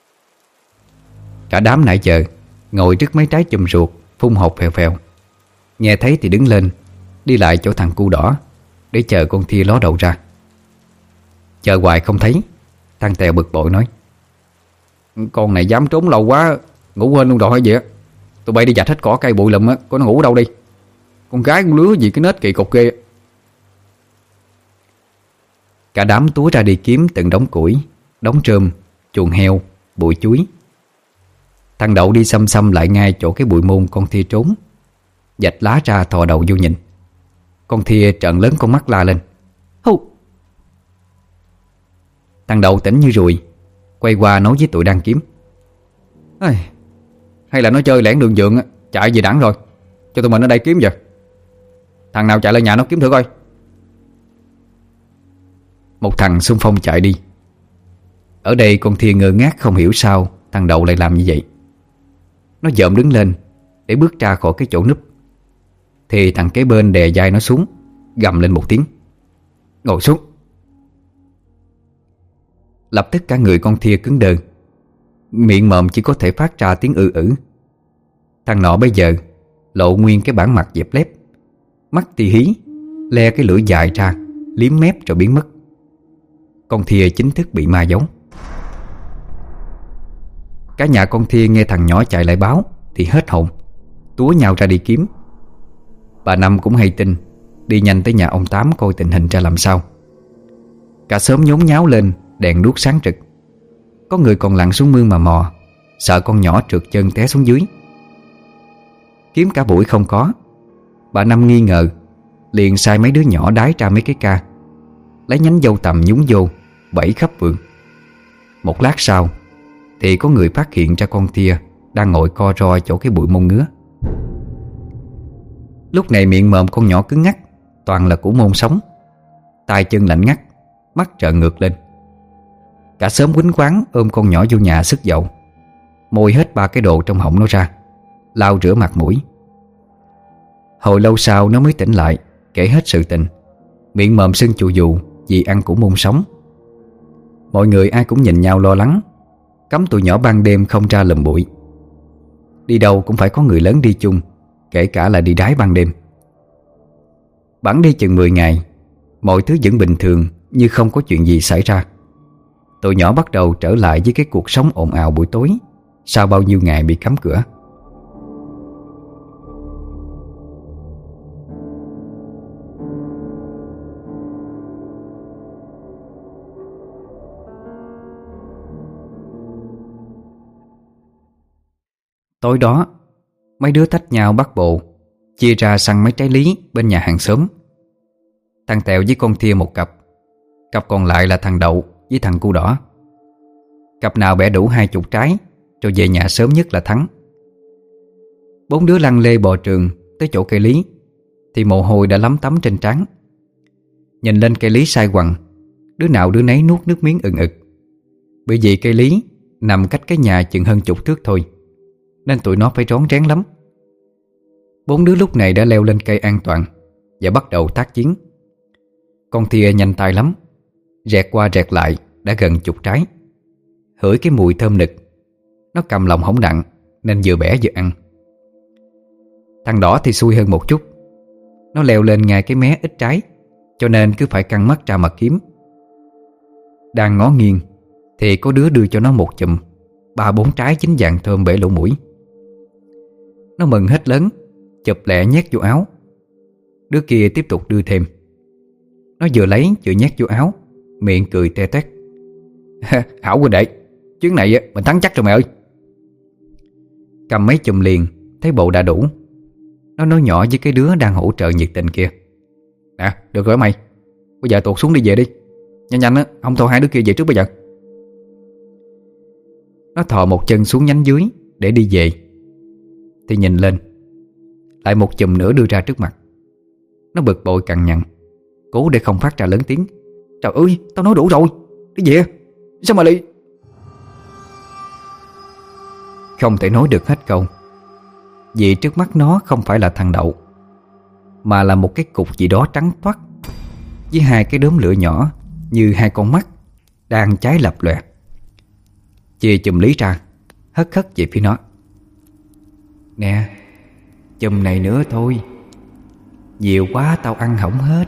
Cả đám nãy giờ ngồi trước mấy trái chùm ruột phun hột phèo phèo, nghe thấy thì đứng lên đi lại chỗ thằng cu Đỏ để chờ con Thia ló đầu ra. Chờ hoài không thấy, thằng Tèo bực bội nói: "Con này dám trốn lâu quá, ngủ quên luôn rồi hay gì á? Tụi bay đi dạch hết cỏ cây bụi lùm á, có nó ngủ đâu đi. Con gái con lứa gì cái nết kỳ cục ghê." Cả đám túa ra đi kiếm từng đống củi, đống trơm, chuồng heo, bụi chuối. Thằng Đậu đi xăm xăm lại ngay chỗ cái bụi môn con Thia trốn, vạch lá ra thò đầu vô nhìn. Con Thia trợn lớn con mắt la lên: "Hù!" Thằng Đậu tỉnh như ruồi, quay qua nói với tụi đang kiếm: "Hay là nó chơi lẻn đường vườn chạy về đẳng rồi, cho tụi mình ở đây kiếm giờ. Thằng nào chạy lên nhà nó kiếm thử coi." Một thằng xung phong chạy đi. Ở đây con Thia ngơ ngác không hiểu sao thằng Đậu lại làm như vậy. Nó dợm đứng lên để bước ra khỏi cái chỗ núp, thì thằng kế bên đè vai nó xuống, gầm lên một tiếng: "Ngồi xuống!" Lập tức cả người con Thia cứng đờ, miệng mồm chỉ có thể phát ra tiếng ư ử. Thằng nọ bây giờ lộ nguyên cái bản mặt dẹp lép, mắt tì hí, le cái lưỡi dài ra, liếm mép rồi biến mất. Con Thia chính thức bị ma giấu. Cả nhà con Thia nghe thằng nhỏ chạy lại báo thì hết hồn, túa nhau ra đi kiếm. Bà Năm cũng hay tin, đi nhanh tới nhà ông Tám coi tình hình ra làm sao. Cả xóm nhốn nháo lên, đèn đuốc sáng trực. Có người còn lặn xuống mương mà mò, sợ con nhỏ trượt chân té xuống dưới. Kiếm cả buổi không có, bà Năm nghi ngờ, liền sai mấy đứa nhỏ đái ra mấy cái ca, lấy nhánh dâu tằm nhúng vô, bẫy khắp vườn. Một lát sau thì có người phát hiện ra con Thia đang ngồi co ro chỗ cái bụi mông ngứa. Lúc này miệng mồm con nhỏ cứng ngắc, toàn là củ môn sống, tay chân lạnh ngắt, mắt trợn ngược lên. Cả xóm quýnh quáng ôm con nhỏ vô nhà xức dậu, môi hết 3 cái đồ trong họng nó ra, lau rửa mặt mũi. Hồi lâu sau nó mới tỉnh lại, kể hết sự tình, miệng mồm sưng chù dù vì ăn củ môn sống. Mọi người ai cũng nhìn nhau lo lắng, cấm tụi nhỏ ban đêm không ra lùm bụi. Đi đâu cũng phải có người lớn đi chung, kể cả là đi đái ban đêm. Bẵng đi chừng 10 ngày, mọi thứ vẫn bình thường như không có chuyện gì xảy ra. Tụi nhỏ bắt đầu trở lại với cái cuộc sống ồn ào buổi tối sau bao nhiêu ngày bị cấm cửa. Tối đó, mấy đứa tách nhau bắt bộ, chia ra săn mấy trái lý bên nhà hàng xóm. Thằng Tèo với con Thia một cặp, cặp còn lại là thằng Đậu với thằng Cu Đỏ. Cặp nào bẻ đủ 20 trái rồi về nhà sớm nhất là thắng. 4 đứa lăn lê bò trường tới chỗ cây lý thì mồ hôi đã lấm tấm trên trán. Nhìn lên cây lý sai quằn, đứa nào đứa nấy nuốt nước miếng ừng ực. Bởi vì cây lý nằm cách cái nhà chừng hơn chục thước thôi, nên tụi nó phải rón rén lắm. 4 đứa lúc này đã leo lên cây an toàn và bắt đầu tác chiến. Con Thia nhanh tay lắm, rẹt qua rẹt lại đã gần chục trái. Hửi cái mùi thơm nực, nó cầm lòng hổng đặng nên vừa bẻ vừa ăn. Thằng Đỏ thì xui hơn một chút, nó leo lên ngay cái mé ít trái, cho nên cứ phải căng mắt ra mà kiếm. Đang ngó nghiêng thì có đứa đưa cho nó một chùm 3-4 trái chín vàng thơm bể lỗ mũi. Nó mừng hết lớn, chụp lẹ nhét vô áo. Đứa kia tiếp tục đưa thêm. Nó vừa lấy vừa nhét vô áo, miệng cười te tét: "Hảo huynh đệ, chuyến này mình thắng chắc rồi mày ơi." Cầm mấy chùm liền, thấy bộ đã đủ. Nó nói nhỏ với cái đứa đang hỗ trợ nhiệt tình kia: "Nè, được rồi mày, bây giờ tuột xuống đi về đi. Nhanh nhanh á, không thôi hai đứa kia về trước bây giờ." Nó thò một chân xuống nhánh dưới để đi về, thì nhìn lên, lại một chùm nữa đưa ra trước mặt. Nó bực bội cằn nhằn, cố để không phát ra lớn tiếng: "Trời ơi, tao nói đủ rồi, đi về. Sao mà lại..." Không thể nói được hết câu, vì trước mắt nó không phải là thằng Đậu, mà là một cái cục gì đó trắng toát, với 2 cái đốm lửa nhỏ như 2 con mắt đang cháy lập lòe. Chia chùm lý ra, hất hất về phía nó: "Nè, chùm này nữa thôi, nhiều quá tao ăn hỏng hết."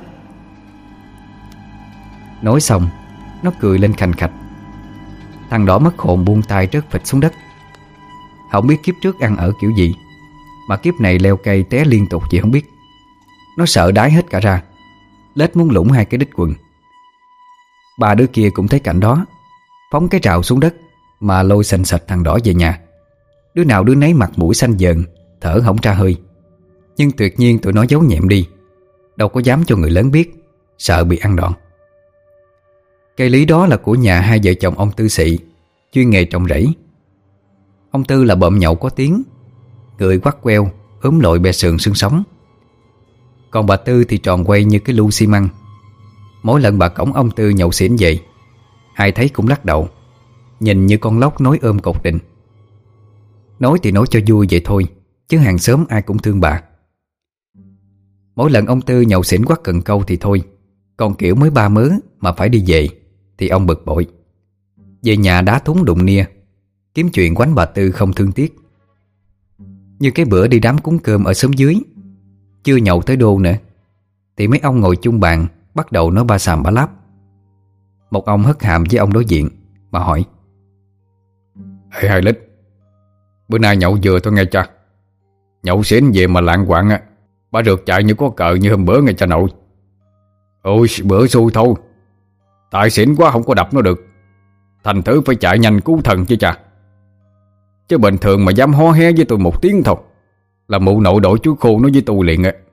Nói xong, nó cười lên khành khạch. Thằng Đỏ mất hồn buông tay rớt phịch xuống đất. Không biết kiếp trước ăn ở kiểu gì mà kiếp này leo cây té liên tục gì không biết. Nó sợ đái hết cả ra, lết muốn lũng 2 cái đít quần. 3 đứa kia cũng thấy cảnh đó, phóng cái rào xuống đất mà lôi sành sạch thằng Đỏ về nhà. Đứa nào đứa nấy mặt mũi xanh dờn, thở hổng ra hơi. Nhưng tuyệt nhiên tụi nó giấu nhẹm đi, đâu có dám cho người lớn biết, sợ bị ăn đòn. Cây lý đó là của nhà 2 vợ chồng ông Tư Xị, chuyên nghề trồng rẫy. Ông Tư là bợm nhậu có tiếng, người quắt queo, ốm lội bè sườn xương sống. Còn bà Tư thì tròn quay như cái lu xi măng. Mỗi lần bà cõng ông Tư nhậu xỉn vậy, ai thấy cũng lắc đầu, nhìn như con lóc nói ôm cột định. Nói thì nói cho vui vậy thôi, chứ hàng xóm ai cũng thương bà. Mỗi lần ông Tư nhậu xỉn quắt cần câu thì thôi, còn kiểu mới ba mớ mà phải đi về thì ông bực bội. Về nhà đá thúng đụng nia, kiếm chuyện quánh bà Tư không thương tiếc. Như cái bữa đi đám cúng cơm ở xóm dưới, chưa nhậu tới đô nữa, thì mấy ông ngồi chung bàn bắt đầu nói ba xàm ba láp. Một ông hất hàm với ông đối diện mà hỏi: Ê hai lít, bữa nay nhậu vừa thôi nghe cha. Nhậu xỉn về mà lạng quạng á, bà rượt chạy như có cờ như hôm bữa nghe cha nội. Ôi bữa xui thôi, tại xỉn quá không có đập nó được, thành thử phải chạy nhanh cứu thần chứ cha. Chứ bình thường mà dám hó hé với tôi một tiếng thôi là mụ nội đổi chuối khô nó với tôi liền á.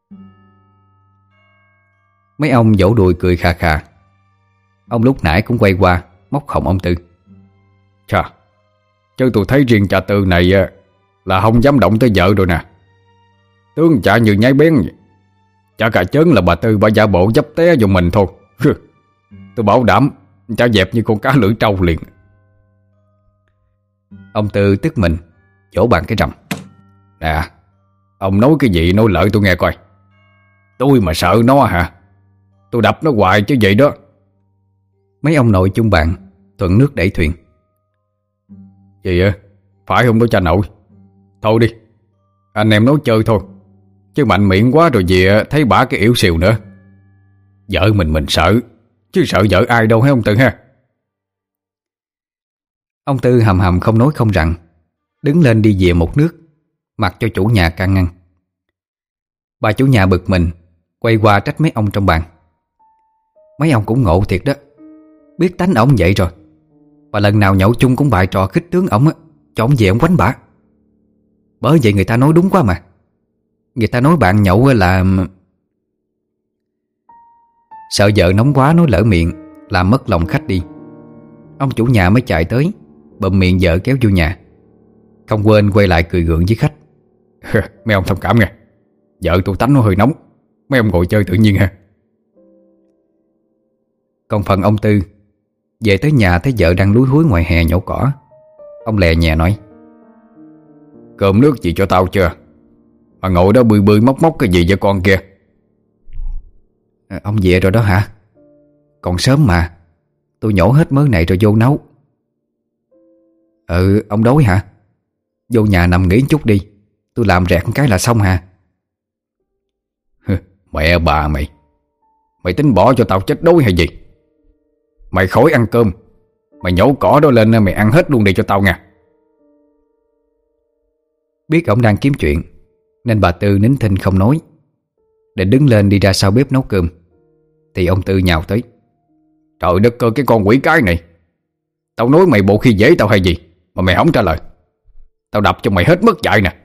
Mấy ông vỗ đùi cười khà khà. Ông lúc nãy cũng quay qua móc họng ông Tư: Chà, chứ tôi thấy riêng cha Tư này là không dám động tới vợ rồi nè. Tướng cha như nháy bén vậy. Cha cà chớn là bà Tư bà giả bộ dấp té vô mình thôi. Tôi bảo đảm cha dẹp như con cá lưỡi trâu liền. Ông Tư tức mình vỗ bàn cái rầm: Nè, ông nói cái gì nói lợi tôi nghe coi. Tôi mà sợ nó hả? Tôi đập nó hoài chứ vậy đó. Mấy ông nội chung bàn thuận nước đẩy thuyền: Gì á? Phải không đó cha nội? Thôi đi, anh em nói chơi thôi, chứ mạnh miệng quá rồi về thấy bả cái yểu xìu nữa. Vợ mình sợ, chứ sợ vợ ai đâu hả ông Tư ha? Ông Tư hầm hầm không nói không rằng, đứng lên đi về một nước, mặc cho chủ nhà can ngăn. Bà chủ nhà bực mình quay qua trách mấy ông trong bàn: Mấy ông cũng ngộ thiệt đó, biết tánh ổng vậy rồi, và lần nào nhậu chung cũng bày trò khích tướng ổng á, cho ổng về ổng quánh bả. Bởi vậy người ta nói đúng quá mà. Người ta nói bạn nhậu là... Sợ vợ nóng quá nói lỡ miệng, làm mất lòng khách đi. Ông chủ nhà mới chạy tới, bụm miệng vợ kéo vô nhà, không quên quay lại cười gượng với khách: Mấy ông thông cảm nghe, vợ tôi tánh nó hơi nóng, mấy ông ngồi chơi tự nhiên ha. Còn phần ông Tư, về tới nhà thấy vợ đang lúi húi ngoài hè nhổ cỏ. Ông lè nhẹ nói: Cơm nước gì cho tao chưa? Mà ngồi đó bươi bươi móc móc cái gì vậy con kia? Ông về rồi đó hả? Còn sớm mà, tôi nhổ hết mớ này rồi vô nấu. Ông đói hả? Vô nhà nằm nghỉ chút đi, tôi làm rẹt cái là xong hả? Mẹ bà mày, mày tính bỏ cho tao chết đói hay gì? Mày khỏi ăn cơm, mày nhổ cỏ đó lên mày ăn hết luôn đi cho tao nha. Biết ông đang kiếm chuyện nên bà Tư nín thinh không nói. Định đứng lên đi ra sau bếp nấu cơm thì ông Tư nhào tới: Trời đất ơi cái con quỷ cái này, tao nói mày bộ khi dễ tao hay gì mà mày không trả lời. Tao đập cho mày hết mất dạy nè.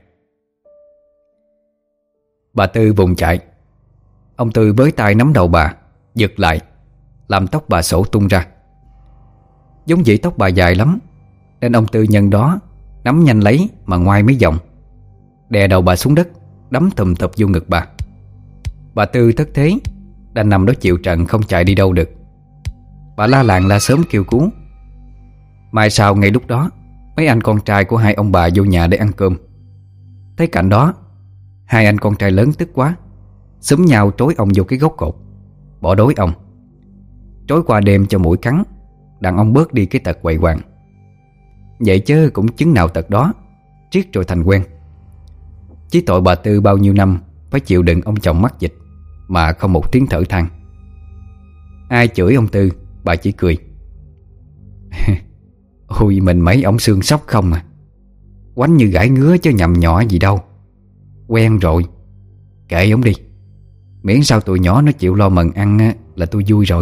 Bà Tư vùng chạy. Ông Tư với tay nắm đầu bà giật lại, làm tóc bà xổ tung ra. Giống vậy tóc bà dài lắm, nên ông Tư nhân đó nắm nhanh lấy mà ngoai mấy vòng, đè đầu bà xuống đất, đấm thùm thụp vô ngực bà. Bà Tư thất thế đành nằm đó chịu trận, không chạy đi đâu được. Bà la làng la sớm kêu cứu. Mai sau ngay lúc đó, mấy anh con trai của hai ông bà vô nhà để ăn cơm. Thấy cảnh đó, hai anh con trai lớn tức quá, xúm nhau trối ông vô cái gốc cột, bỏ đói ông. Trối qua đêm cho mũi cắn, đàn ông bớt đi cái tật quậy quạng. Vậy chứ cũng chứng nào tật đó, riết rồi thành quen. Chí tội bà Tư bao nhiêu năm phải chịu đựng ông chồng mắc dịch mà không một tiếng thở than. Ai chửi ông Tư, bà chỉ cười: Ôi mình mấy ổng xương sóc không à, quánh như gãi ngứa chứ nhầm nhỏ gì đâu. Quen rồi, kệ ổng đi, miễn sao tụi nhỏ nó chịu lo mần ăn á, là tôi vui rồi.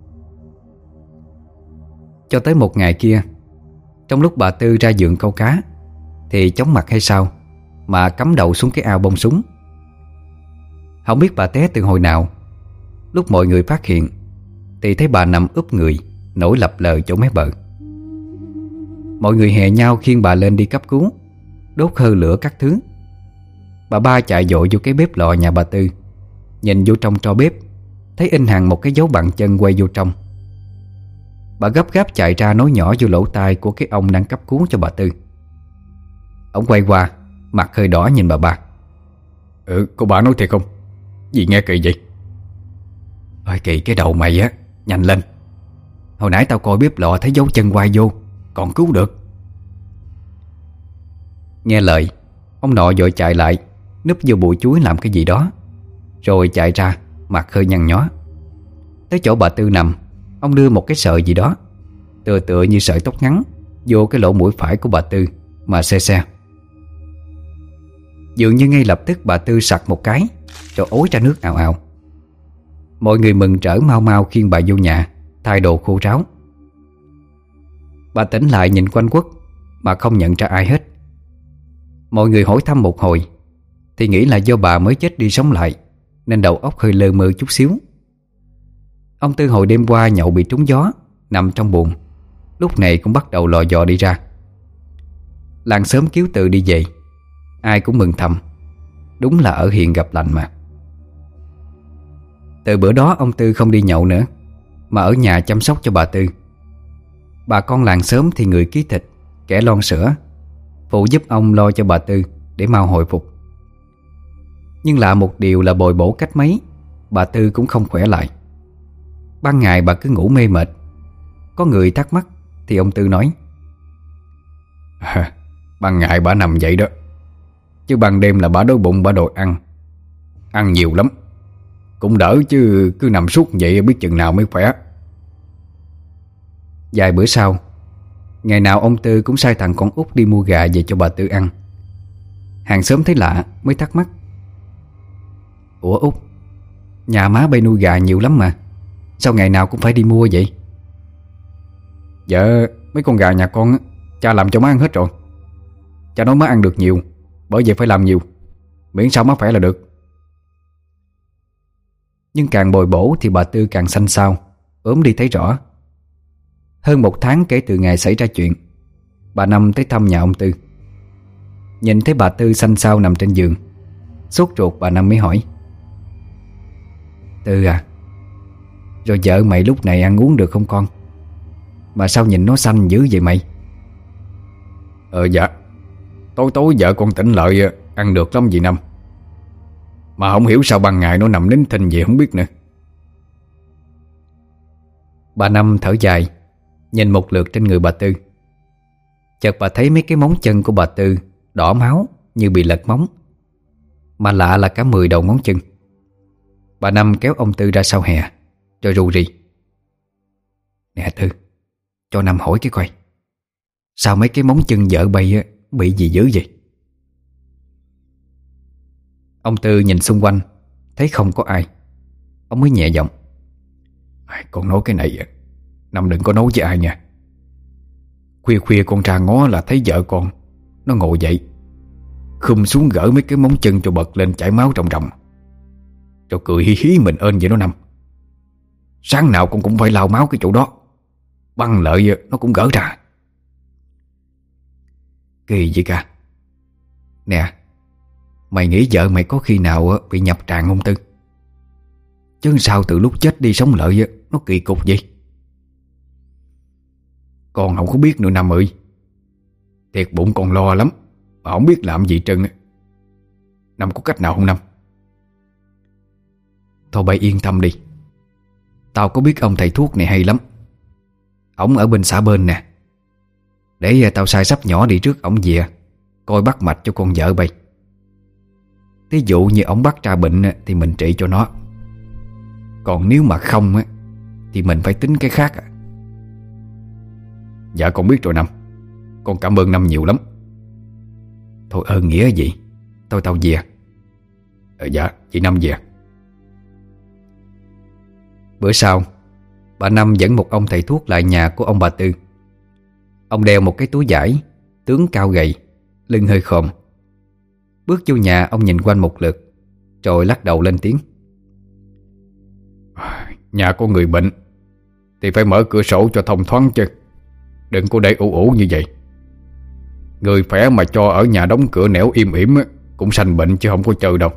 Cho tới một ngày kia, trong lúc bà Tư ra vườn câu cá, thì chóng mặt hay sao mà cắm đầu xuống cái ao bông súng. Không biết bà té từ hồi nào. Lúc mọi người phát hiện thì thấy bà nằm úp người, nổi lập lờ chỗ mé bờ. Mọi người hè nhau khiêng bà lên đi cấp cứu, đốt hơ lửa các thứ. Bà ba chạy vội vô cái bếp lò nhà bà Tư, nhìn vô trong tro bếp, thấy in hằn một cái dấu bàn chân quay vô trong. Bà gấp gáp chạy ra nói nhỏ vô lỗ tai của cái ông đang cấp cứu cho bà Tư. Ông quay qua, mặt hơi đỏ nhìn bà ba. Cô bà nói thiệt không? Gì nghe kỳ vậy? Ôi kỳ cái đầu mày á, nhanh lên. Hồi nãy tao coi bếp lò thấy dấu chân quay vô, còn cứu được. Nghe lời, ông nọ vội chạy lại, núp vô bụi chuối làm cái gì đó, rồi chạy ra, mặt hơi nhăn nhó. Tới chỗ bà Tư nằm, ông đưa một cái sợi gì đó, tựa tựa như sợi tóc ngắn, vô cái lỗ mũi phải của bà Tư mà xe xe. Dường như ngay lập tức bà Tư sặc một cái, rồi ối ra nước ào ào. Mọi người mừng rỡ mau mau khiêng bà vô nhà, thay đồ khô ráo. Bà tỉnh lại nhìn quanh quất mà không nhận ra ai hết. Mọi người hỏi thăm một hồi thì nghĩ là do bà mới chết đi sống lại, nên đầu óc hơi lơ mơ chút xíu. Ông Tư hồi đêm qua nhậu bị trúng gió, nằm trong buồng, lúc này cũng bắt đầu lò dò đi ra. Làng xóm cứu tự đi về, ai cũng mừng thầm. Đúng là ở hiền gặp lành mà. Từ bữa đó ông Tư không đi nhậu nữa, mà ở nhà chăm sóc cho bà Tư. Bà con làng xóm thì người ký thịt, kẻ lon sữa, phụ giúp ông lo cho bà Tư để mau hồi phục. Nhưng lạ một điều là bồi bổ cách mấy, bà Tư cũng không khỏe lại. Ban ngày bà cứ ngủ mê mệt. Có người thắc mắc thì ông Tư nói: Ban ngày bà nằm vậy đó, chứ ban đêm là bà đói bụng bà đòi ăn. Ăn nhiều lắm, cũng đỡ chứ cứ nằm suốt vậy biết chừng nào mới khỏe. Vài bữa sau, ngày nào ông Tư cũng sai thằng con út đi mua gà về cho bà Tư ăn. Hàng xóm thấy lạ mới thắc mắc: Ủa Út, nhà má bay nuôi gà nhiều lắm mà, sao ngày nào cũng phải đi mua vậy? Dạ, mấy con gà nhà con cha làm cho má ăn hết rồi. Cha nói má ăn được nhiều, bởi vậy phải làm nhiều, miễn sao má khỏe là được. Nhưng càng bồi bổ thì bà Tư càng xanh xao, ốm đi thấy rõ. Hơn 1 tháng kể từ ngày xảy ra chuyện, bà Năm tới thăm nhà ông Tư. Nhìn thấy bà Tư xanh xao nằm trên giường, sốt ruột bà Năm mới hỏi: Tư à, rồi vợ mày lúc này ăn uống được không con? Mà sao nhìn nó xanh dữ vậy mày? Dạ, tối tối vợ con tỉnh lại ăn được lắm dì Năm. Mà không hiểu sao ban ngày nó nằm nín thinh gì không biết nữa. Bà Năm thở dài, nhìn một lượt trên người bà Tư. Chợt bà thấy mấy cái móng chân của bà Tư đỏ máu như bị lật móng, mà lạ là cả 10 đầu ngón chân. Bà Năm kéo ông Tư ra sau hè, rồi rù rì: Nè Tư, cho Năm hỏi cái coi, sao mấy cái móng chân vợ bay bị gì dữ vậy? Ông Tư nhìn xung quanh, thấy không có ai. Ông mới nhẹ giọng: Con nói cái này Năm đừng có nói với ai nha. Khuya khuya con ra ngó là thấy vợ con nó ngồi dậy, khum xuống gỡ mấy cái móng chân cho bật lên chảy máu ròng ròng, rồi cười hí hí mình ơn vậy đó Năm. Sáng nào con cũng phải lau máu cái chỗ đó, băng lợi nó cũng gỡ ra. Kỳ vậy cả. Nè, mày nghĩ vợ mày có khi nào bị nhập tràng không Tư? Chứ sao từ lúc chết đi sống lại nó kỳ cục vậy? Con không có biết nữa Năm ơi. Thiệt bụng con lo lắm, mà không biết làm gì trơn. Năm có cách nào không Năm? Thôi bay yên tâm đi, tao có biết ông thầy thuốc này hay lắm. Ổng ở bên xã bên nè. Để tao sai sắp nhỏ đi trước ổng về, coi bắt mạch cho con vợ bay. Thí dụ như ổng bắt ra bệnh thì mình trị cho nó, còn nếu mà không thì mình phải tính cái khác. Dạ con biết rồi Năm, con cảm ơn Năm nhiều lắm. Thôi ơn nghĩa gì, thôi tao về. Dạ, chị Năm về. Bữa sau, bà Năm dẫn một ông thầy thuốc lại nhà của ông bà Tư. Ông đeo một cái túi vải, tướng cao gầy, lưng hơi khom. Bước vô nhà, ông nhìn quanh một lượt, rồi lắc đầu lên tiếng: Nhà có người bệnh thì phải mở cửa sổ cho thông thoáng chứ, đừng có để ủ ủ như vậy. Người khỏe mà cho ở nhà đóng cửa nẻo im ỉm cũng sanh bệnh chứ không có chơi đâu.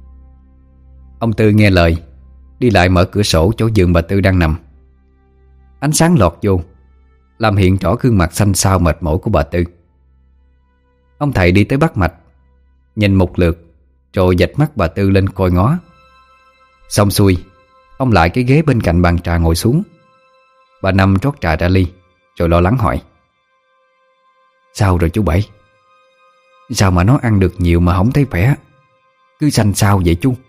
Ông Tư nghe lời, đi lại mở cửa sổ chỗ giường bà Tư đang nằm. Ánh sáng lọt vô, làm hiện rõ gương mặt xanh xao mệt mỏi của bà Tư. Ông thầy đi tới bắt mạch, nhìn một lượt rồi vạch mắt bà Tư lên coi ngó. Xong xuôi, ông lại cái ghế bên cạnh bàn trà ngồi xuống. Bà Năm rót trà ra ly, rồi lo lắng hỏi: "Sao rồi chú Bảy? Sao mà nó ăn được nhiều mà không thấy khỏe, cứ xanh xao vậy chú?"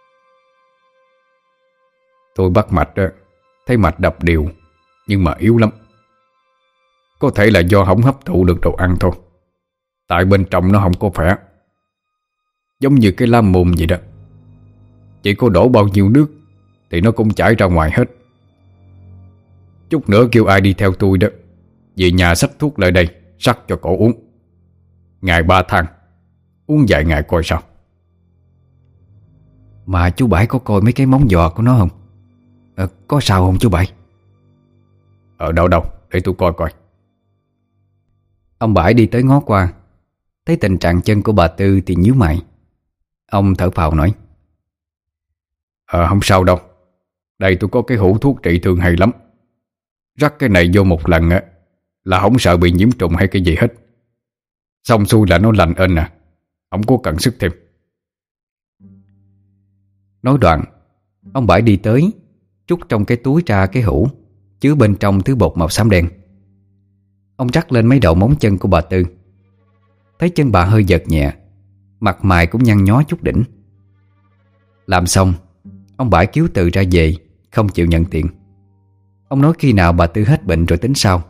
Tôi bắt mạch á, thấy mạch đập đều, nhưng mà yếu lắm. Có thể là do không hấp thụ được đồ ăn thôi. Tại bên trong nó không có khỏe. Giống như cái lá mùm vậy đó. Chỉ có đổ bao nhiêu nước thì nó cũng chảy ra ngoài hết. Chút nữa kêu ai đi theo tôi đó, về nhà xách thuốc lại đây sắc cho cổ uống. Ngày 3 tháng, uống vài ngày coi sao. Mà chú Bảy có coi mấy cái móng giò của nó không? Có sao không chú Bảy? Ở đâu đâu, để tôi coi coi. Ông Bảy đi tới ngó qua, thấy tình trạng chân của bà Tư thì nhíu mày. Ông thở phào nói: Không sao đâu. Đây tôi có cái hũ thuốc trị thương hay lắm. Rắc cái này vô một lần á là không sợ bị nhiễm trùng hay cái gì hết. Xong xuôi là nó lành ên à, không có cần sức thêm. Nói đoạn, ông Bảy đi tới, trút trong cái túi ra cái hũ chứa bên trong thứ bột màu xám đen. Ông rắc lên mấy đầu móng chân của bà Tư. Thấy chân bà hơi giật nhẹ, mặt mày cũng nhăn nhó chút đỉnh. Làm xong, ông Bảy cứu từ ra về, không chịu nhận tiền. Ông nói khi nào bà Tư hết bệnh rồi tính sau.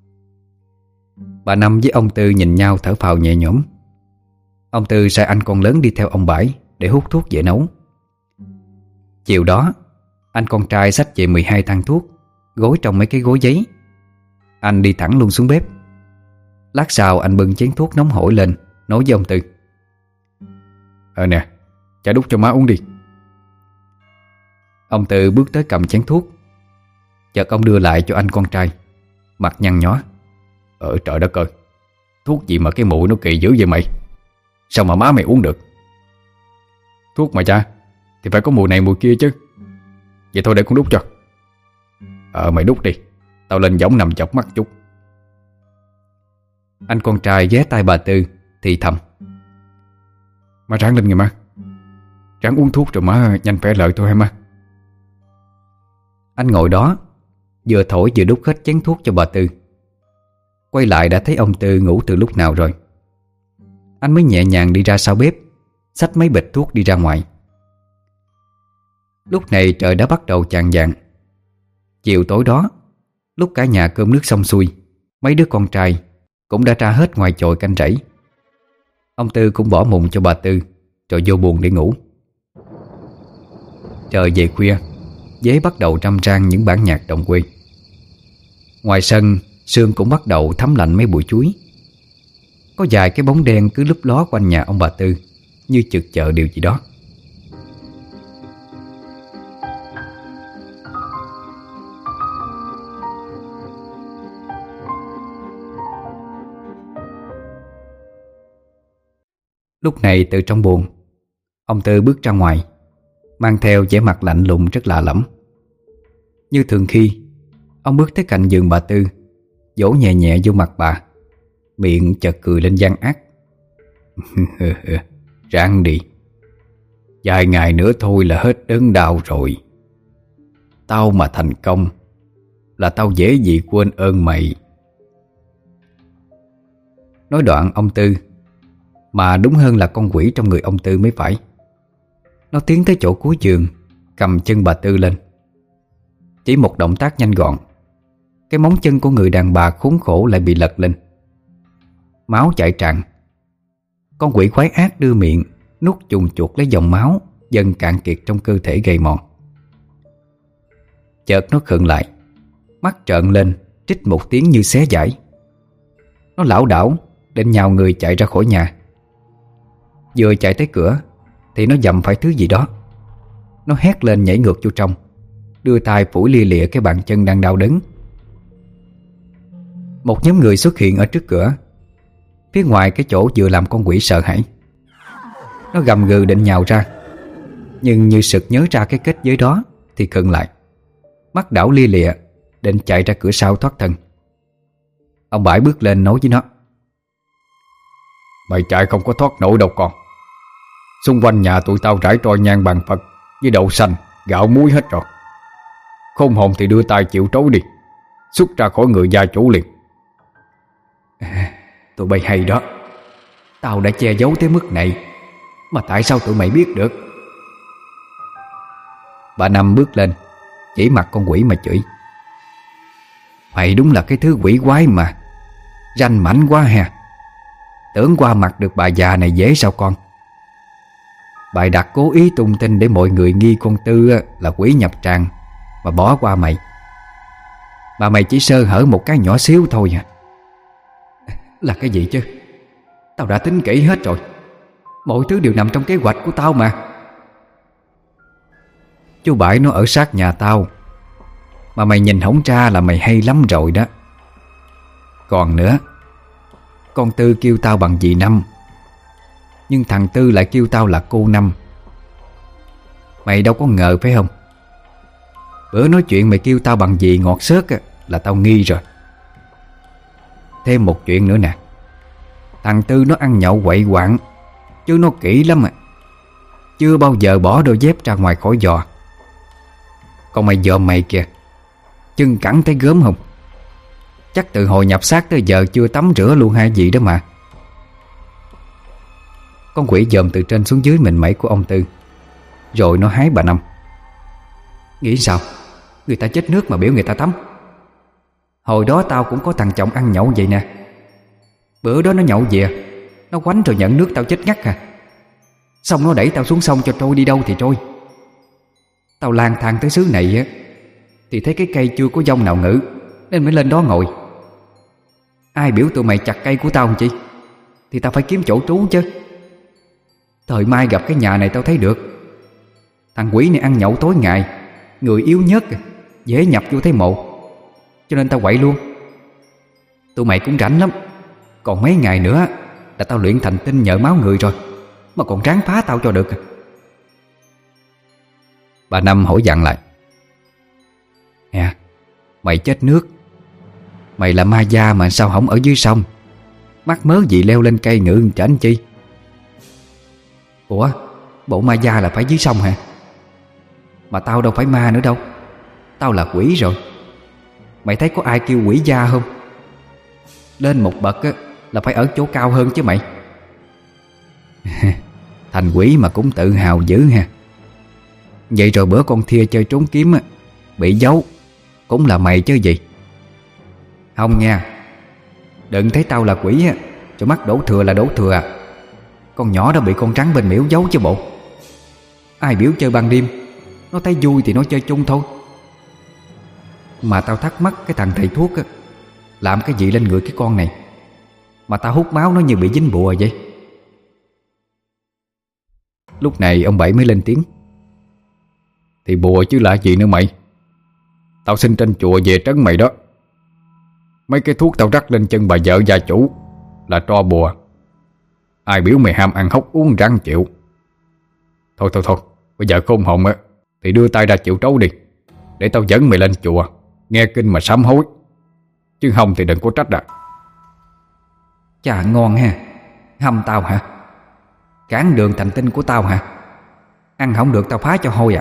Bà Năm với ông Tư nhìn nhau thở phào nhẹ nhõm. Ông Tư sai anh con lớn đi theo ông Bảy để hút thuốc về nấu. Chiều đó, anh con trai xách về 12 thang thuốc, gối trong mấy cái gối giấy. Anh đi thẳng luôn xuống bếp. Lát sau anh bưng chén thuốc nóng hổi lên, nói với ông Tư: Nè, chả đút cho má uống đi. Ông Tư bước tới cầm chén thuốc. Chợt ông đưa lại cho anh con trai, mặt nhăn nhó: Trời đất ơi, thuốc gì mà cái mùi nó kỳ dữ vậy mày? Sao mà má mày uống được? Thuốc mà cha thì phải có mùi này mùi kia chứ. Vậy thôi để con đút cho. Mày đút đi, tao lên võng nằm chọc mắt chút. Anh con trai ghé tai bà Tư thì thầm: Má ráng lên kìa má. Ráng uống thuốc rồi má nhanh khỏe lợi thôi hả má? Anh ngồi đó, vừa thổi vừa đút hết chén thuốc cho bà Tư. Quay lại đã thấy ông Tư ngủ từ lúc nào rồi. Anh mới nhẹ nhàng đi ra sau bếp, xách mấy bịch thuốc đi ra ngoài. Lúc này trời đã bắt đầu chạng vạng. Chiều tối đó, lúc cả nhà cơm nước xong xuôi, mấy đứa con trai cũng đã ra hết ngoài chòi canh rẫy. Ông Tư cũng bỏ mùng cho bà Tư, rồi vô buồng để ngủ. Trời về khuya, Dế bắt đầu râm ran những bản nhạc đồng quê. Ngoài sân, sương cũng bắt đầu thấm lạnh mấy bụi chuối. Có vài cái bóng đen cứ lúp ló quanh nhà ông bà Tư, như chực chờ điều gì đó. Lúc này từ trong buồng, ông Tư bước ra ngoài, mang theo vẻ mặt lạnh lùng rất lạ lẫm. Như thường khi, ông bước tới cạnh giường bà Tư, vỗ nhẹ nhẹ vô mặt bà, miệng chợt cười lên gian ác. Ráng đi, vài ngày nữa thôi là hết đớn đau rồi. Tao mà thành công là tao dễ gì quên ơn mày. Nói đoạn ông Tư, mà đúng hơn là con quỷ trong người ông Tư mới phải, nó tiến tới chỗ cuối giường, cầm chân bà Tư lên. Chỉ một động tác nhanh gọn, cái móng chân của người đàn bà khốn khổ lại bị lật lên. Máu chảy tràn. Con quỷ quái ác đưa miệng nuốt chùng chuột lấy dòng máu dần cạn kiệt trong cơ thể gầy mòn. Chợt nó khựng lại, mắt trợn lên, trích một tiếng như xé giãi. Nó lảo đảo định nhào người chạy ra khỏi nhà. Vừa chạy tới cửa thì nó dầm phải thứ gì đó. Nó hét lên nhảy ngược vô trong, đưa tay phủi lia lịa cái bàn chân đang đau đớn. Một nhóm người xuất hiện ở trước cửa, phía ngoài cái chỗ vừa làm con quỷ sợ hãi. Nó gầm gừ định nhào ra, nhưng như sực nhớ ra cái kết giới đó thì khựng lại, mắt đảo lia lịa, định chạy ra cửa sau thoát thân. Ông Bãi bước lên nói với nó: Mày chạy không có thoát nổi đâu con. Xung quanh nhà tụi tao rải tro nhang bàn Phật với đậu xanh, gạo muối hết rồi. Khôn hồn thì đưa tay chịu trối đi, xuất ra khỏi người gia chủ liền. Tụi bay hay đó. Tao đã che giấu tới mức này mà tại sao tụi mày biết được? Bà Năm bước lên chỉ mặt con quỷ mà chửi: Mày đúng là cái thứ quỷ quái mà, ranh mãnh quá ha. Tưởng qua mặt được bà già này dễ sao con? Bài đặt cố ý tung tin để mọi người nghi con Tư là quỷ nhập tràng mà bỏ qua mày. Mà mày chỉ sơ hở một cái nhỏ xíu thôi à. Là cái gì chứ? Tao đã tính kỹ hết rồi. Mọi thứ đều nằm trong kế hoạch của tao mà. Chú Bãi nó ở sát nhà tao, mà mày nhìn hổng ra là mày hay lắm rồi đó. Còn nữa, con Tư kêu tao bằng dì Năm, nhưng thằng Tư lại kêu tao là cô Năm. Mày đâu có ngờ phải không? Bữa nói chuyện mày kêu tao bằng dì ngọt xớt là tao nghi rồi. Thêm một chuyện nữa nè. Thằng Tư nó ăn nhậu quậy quạng, chứ nó kỹ lắm à. Chưa bao giờ bỏ đôi dép ra ngoài khỏi giò. Còn mày dòm mày kìa, chân cẳng thấy gớm không? Chắc từ hồi nhập xác tới giờ chưa tắm rửa luôn hai gì đó mà. Con quỷ dòm từ trên xuống dưới mình mẩy của ông Tư, rồi nó hái bà Năm: Nghĩ sao? Người ta chết nước mà biểu người ta tắm. Hồi đó tao cũng có thằng chồng ăn nhậu vậy nè. Bữa đó nó nhậu về, nó quánh rồi nhận nước tao chết ngắt à. Xong nó đẩy tao xuống sông cho trôi đi đâu thì trôi. Tao lang thang tới xứ này á, thì thấy cái cây chưa có dông nào ngự, nên mới lên đó ngồi. Ai biểu tụi mày chặt cây của tao không chi? Thì tao phải kiếm chỗ trú chứ. Thời mai gặp cái nhà này tao thấy được. Thằng quỷ này ăn nhậu tối ngày, người yếu nhất, dễ nhập vô thấy mộ, cho nên tao quậy luôn. Tụi mày cũng rảnh lắm. Còn mấy ngày nữa là tao luyện thành tinh nhờ máu người rồi, mà còn ráng phá tao cho được. Bà Năm hỏi dặn lại: Nè, mày chết nước. Mày là ma da mà sao không ở dưới sông? Mắc mớ gì leo lên cây ngự chảnh chi? Ủa, bộ ma da là phải dưới sông hả? Mà tao đâu phải ma nữa đâu, tao là quỷ rồi. Mày thấy có ai kêu quỷ da không? Lên một bậc á, là phải ở chỗ cao hơn chứ mày. Thành quỷ mà cũng tự hào dữ ha. Vậy rồi bữa con Thia chơi trốn kiếm á, bị giấu, cũng là mày chứ gì? Không nha, đừng thấy tao là quỷ á rồi mắc đổ thừa là đổ thừa à. Con nhỏ đó bị con trắng bên miễu giấu chứ bộ. Ai biểu chơi ban đêm, nó thấy vui thì nó chơi chung thôi. Mà tao thắc mắc cái thằng thầy thuốc á, làm cái gì lên người cái con này mà tao hút máu nó như bị dính bùa vậy. Lúc này ông Bảy mới lên tiếng: Thì bùa chứ lạ gì nữa mày. Tao sinh trên chùa về trấn mày đó. Mấy cái thuốc tao rắc lên chân bà vợ gia chủ là tro bùa. Ai biểu mày ham ăn hốc uống răng chịu. Thôi, bây giờ khôn hồn á thì đưa tay ra chịu trấu đi, để tao dẫn mày lên chùa nghe kinh mà sám hối. Chứ không thì đừng có trách à. Chà, ngon ha. Hâm tao hả? Cản đường thành tinh của tao hả? Ăn không được tao phá cho hôi à.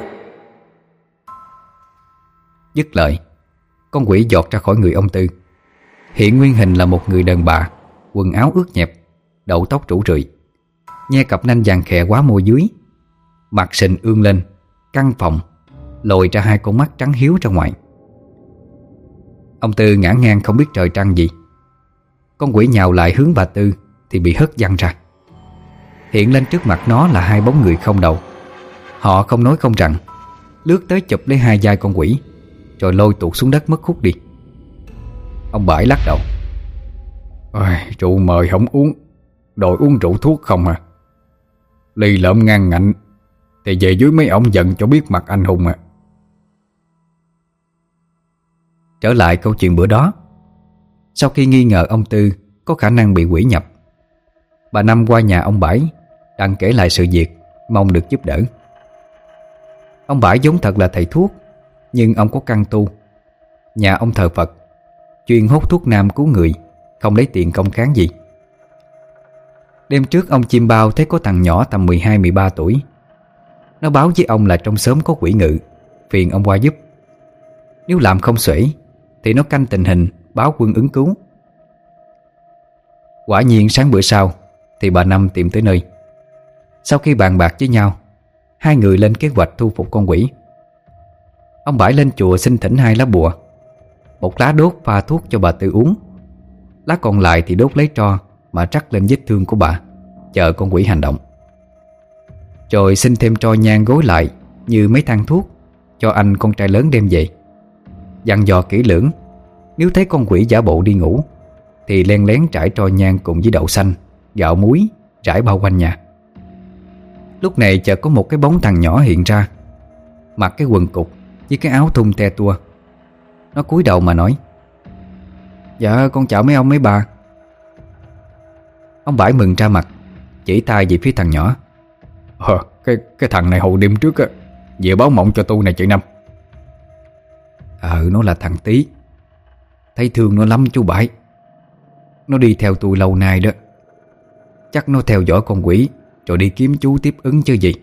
Dứt lời, con quỷ giọt ra khỏi người ông Tư, hiện nguyên hình là một người đàn bà, quần áo ướt nhẹp, đầu tóc rủ rượi, nhe cặp nanh vàng khè quá môi dưới, mặt sình ương lên, căng phồng, lồi ra hai con mắt trắng hiếu ra ngoài. Ông Tư ngã ngang không biết trời trăng gì. Con quỷ nhào lại hướng bà Tư thì bị hất văng ra. Hiện lên trước mặt nó là hai bóng người không đầu. Họ không nói không rằng, lướt tới chụp lấy hai vai con quỷ, rồi lôi tuột xuống đất mất hút đi. Ông Bãi lắc đầu: Ôi, rượu mời không uống, đòi uống rượu thuốc không à. Lì lợm ngang ngạnh thì về dưới mấy ổng giận cho biết mặt anh hùng à. Trở lại câu chuyện bữa đó, sau khi nghi ngờ ông Tư có khả năng bị quỷ nhập, bà Năm qua nhà ông Bãi đang kể lại sự việc, mong được giúp đỡ. Ông Bãi vốn thật là thầy thuốc, nhưng ông có căn tu. Nhà ông thờ Phật, chuyên hút thuốc nam cứu người, không lấy tiền công cán gì. Đêm trước ông chim bao thấy có thằng nhỏ tầm 12-13 tuổi. Nó báo với ông là trong xóm có quỷ ngự, phiền ông qua giúp. Nếu làm không xuể thì nó canh tình hình báo quân ứng cứu. Quả nhiên sáng bữa sau thì bà Năm tìm tới nơi. Sau khi bàn bạc với nhau, hai người lên kế hoạch thu phục con quỷ. Ông Bãi lên chùa xin thỉnh 2 lá bùa. Một lá đốt pha thuốc cho bà Tư uống, lá còn lại thì đốt lấy tro mà rắc lên vết thương của bà, chờ con quỷ hành động. Rồi xin thêm tro nhang gối lại như mấy thang thuốc cho anh con trai lớn đem về. Dặn dò kỹ lưỡng, nếu thấy con quỷ giả bộ đi ngủ thì len lén trải tro nhang cùng với đậu xanh, gạo muối trải bao quanh nhà. Lúc này chợt có một cái bóng thằng nhỏ hiện ra, mặc cái quần cục với cái áo thun te tua. Nó cúi đầu mà nói: "Dạ con chào mấy ông mấy bà." Ông Bãi mừng ra mặt, chỉ tay về phía thằng nhỏ: Cái thằng này hồi đêm trước á về báo mộng cho tôi này chị Năm. Nó là thằng Tí. Thấy thương nó lắm chú Bãi. Nó đi theo tôi lâu nay đó. Chắc nó theo dõi con quỷ rồi đi kiếm chú tiếp ứng chứ gì."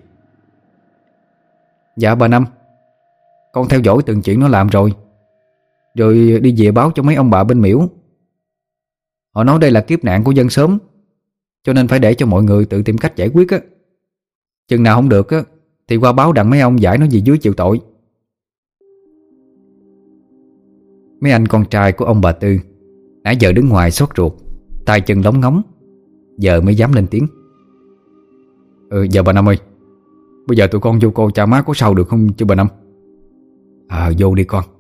"Dạ bà Năm, con theo dõi từng chuyện nó làm rồi đi về báo cho mấy ông bà bên miễu. Họ nói đây là kiếp nạn của dân xóm, cho nên phải để cho mọi người tự tìm cách giải quyết á. Chừng nào không được á thì qua báo đặng mấy ông giải nó về dưới chịu tội." Mấy anh con trai của ông bà Tư nãy giờ đứng ngoài sốt ruột, tay chân lóng ngóng, giờ mới dám lên tiếng: Dạ bà Năm ơi, bây giờ tụi con vô cô cha má có sao được không chứ bà Năm?" Vô đi con."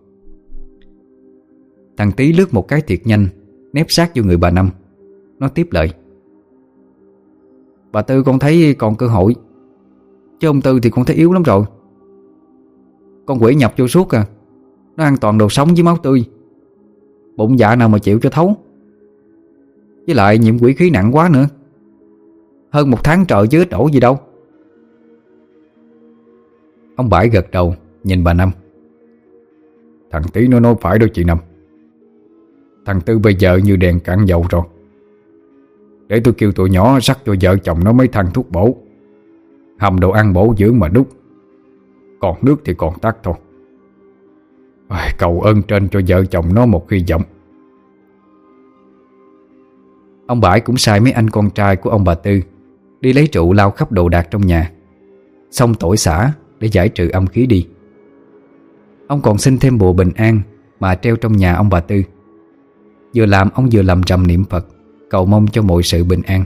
Thằng Tí lướt một cái thiệt nhanh, nép sát vô người bà Năm. Nó tiếp lời: "Bà Tư con thấy còn cơ hội, chứ ông Tư thì con thấy yếu lắm rồi. Con quỷ nhập vô suốt à. Nó ăn toàn đồ sống với máu tươi, bụng dạ nào mà chịu cho thấu. Với lại nhiễm quỷ khí nặng quá nữa. Hơn 1 tháng trời chứ ít ổ gì đâu." Ông Bãi gật đầu nhìn bà Năm: "Thằng Tí nó nói phải đó chị Năm. Thằng Tư bây giờ như đèn cạn dầu rồi. Để tôi kêu tụi nhỏ sắc cho vợ chồng nó mấy thằng thuốc bổ, hầm đồ ăn bổ dưỡng mà đút. Còn nước thì còn tắt thôi. Cầu ơn trên cho vợ chồng nó một hy vọng." Ông Bãi cũng sai mấy anh con trai của ông bà Tư đi lấy rượu lau khắp đồ đạc trong nhà, xong tỏi xả để giải trừ âm khí đi. Ông còn xin thêm bùa bình an mà treo trong nhà ông bà Tư. Vừa làm ông vừa lầm rầm niệm Phật, cầu mong cho mọi sự bình an.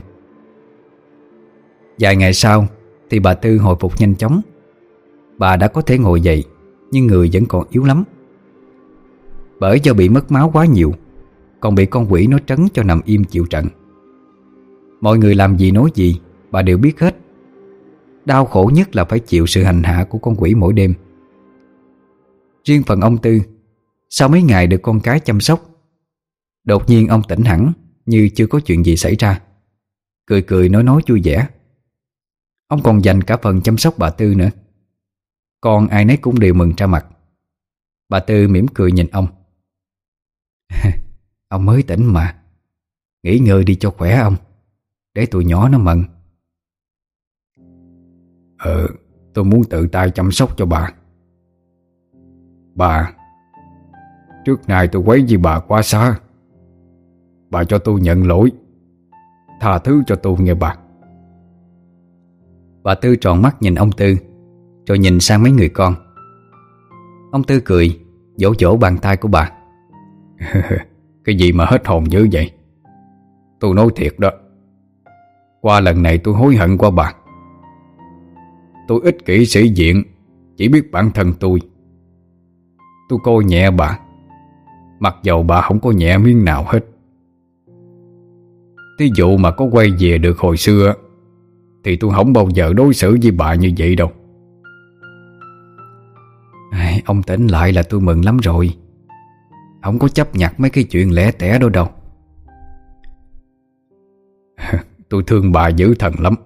Vài ngày sau thì bà Tư hồi phục nhanh chóng. Bà đã có thể ngồi dậy, nhưng người vẫn còn yếu lắm. Bởi do bị mất máu quá nhiều, còn bị con quỷ nó trấn cho nằm im chịu trận. Mọi người làm gì nói gì bà đều biết hết. Đau khổ nhất là phải chịu sự hành hạ của con quỷ mỗi đêm. Riêng phần ông Tư, sau mấy ngày được con cái chăm sóc, đột nhiên ông tỉnh hẳn như chưa có chuyện gì xảy ra, cười cười nói vui vẻ. Ông còn dành cả phần chăm sóc bà Tư nữa. Còn ai nấy cũng đều mừng ra mặt. Bà Tư mỉm cười nhìn ông: "Ông mới tỉnh mà, nghỉ ngơi đi cho khỏe ông, để tụi nhỏ nó mừng." Tôi muốn tự tay chăm sóc cho bà. Bà, trước nay tôi quấy với bà quá xa. Bà cho tôi nhận lỗi, tha thứ cho tôi nghe bà." Bà Tư tròn mắt nhìn ông Tư, rồi nhìn sang mấy người con. Ông Tư cười, vỗ vỗ bàn tay của bà: "Cái gì mà hết hồn dữ vậy? Tôi nói thiệt đó, qua lần này tôi hối hận qua bà. Tôi ích kỷ sĩ diện, chỉ biết bản thân tôi. Tôi coi nhẹ bà, mặc dầu bà không có nhẹ miếng nào hết. Thí dụ mà có quay về được hồi xưa thì tôi không bao giờ đối xử với bà như vậy đâu." Ông tỉnh lại là tôi mừng lắm rồi. Không có chấp nhặt mấy cái chuyện lẻ tẻ đâu đâu. Tôi thương bà dữ thần lắm.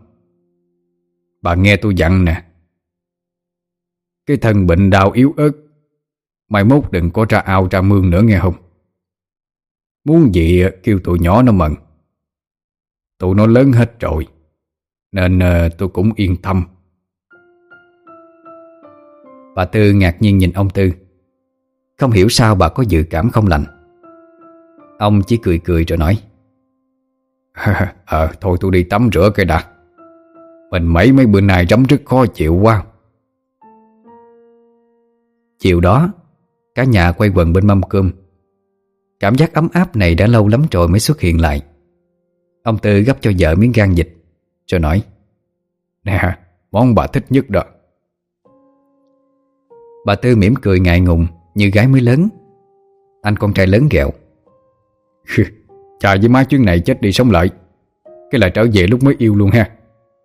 Bà nghe tôi dặn nè, cái thân bệnh đau yếu ớt mai mốt đừng có ra ao ra mương nữa nghe không? Muốn gì kêu tụi nhỏ nó mần. Tụi nó lớn hết rồi, nên tôi cũng yên tâm. Bà Tư ngạc nhiên nhìn ông Tư. Không hiểu sao bà có dự cảm không lành. Ông chỉ cười cười rồi nói: Thôi tôi đi tắm rửa cái đã. Mình mấy bữa nay rắm rất khó chịu quá. Chiều đó, cả nhà quay quần bên mâm cơm. Cảm giác ấm áp này đã lâu lắm rồi mới xuất hiện lại. Ông Tư gấp cho vợ miếng gan vịt rồi nói: Nè, món bà thích nhất đó. Bà Tư mỉm cười ngại ngùng như gái mới lớn. Anh con trai lớn ghẹo: Cha với má chuyến này chết đi sống lại, cái là trở về lúc mới yêu luôn ha.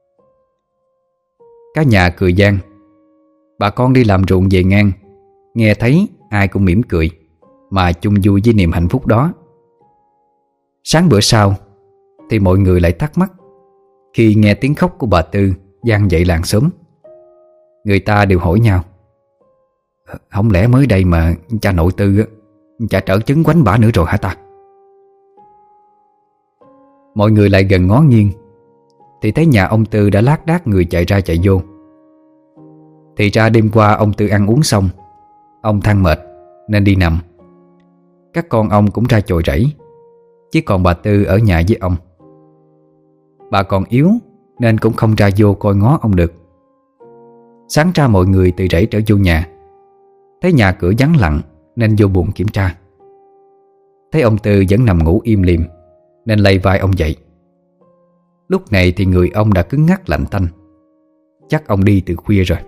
Cả nhà cười gian. Bà con đi làm ruộng về ngang, nghe thấy ai cũng mỉm cười mà chung vui với niềm hạnh phúc đó. Sáng bữa sau thì mọi người lại thắc mắc khi nghe tiếng khóc của bà Tư vang dậy làng xóm. Người ta đều hỏi nhau: không lẽ mới đây mà cha nội Tư cha trở chứng quánh bả nữa rồi hả ta? Mọi người lại gần ngó nghiêng thì thấy nhà ông Tư đã lác đác người chạy ra chạy vô. Thì ra đêm qua ông Tư ăn uống xong, ông than mệt nên đi nằm. Các con ông cũng ra chồi rẫy, chỉ còn bà Tư ở nhà với ông. Bà còn yếu nên cũng không ra vô coi ngó ông được. Sáng ra mọi người từ rẫy trở vô nhà, thấy nhà cửa vắng lặng nên vô buồng kiểm tra. Thấy ông Tư vẫn nằm ngủ im lìm nên lay vai ông dậy. Lúc này thì người ông đã cứng ngắc lạnh tanh. Chắc ông đi từ khuya rồi.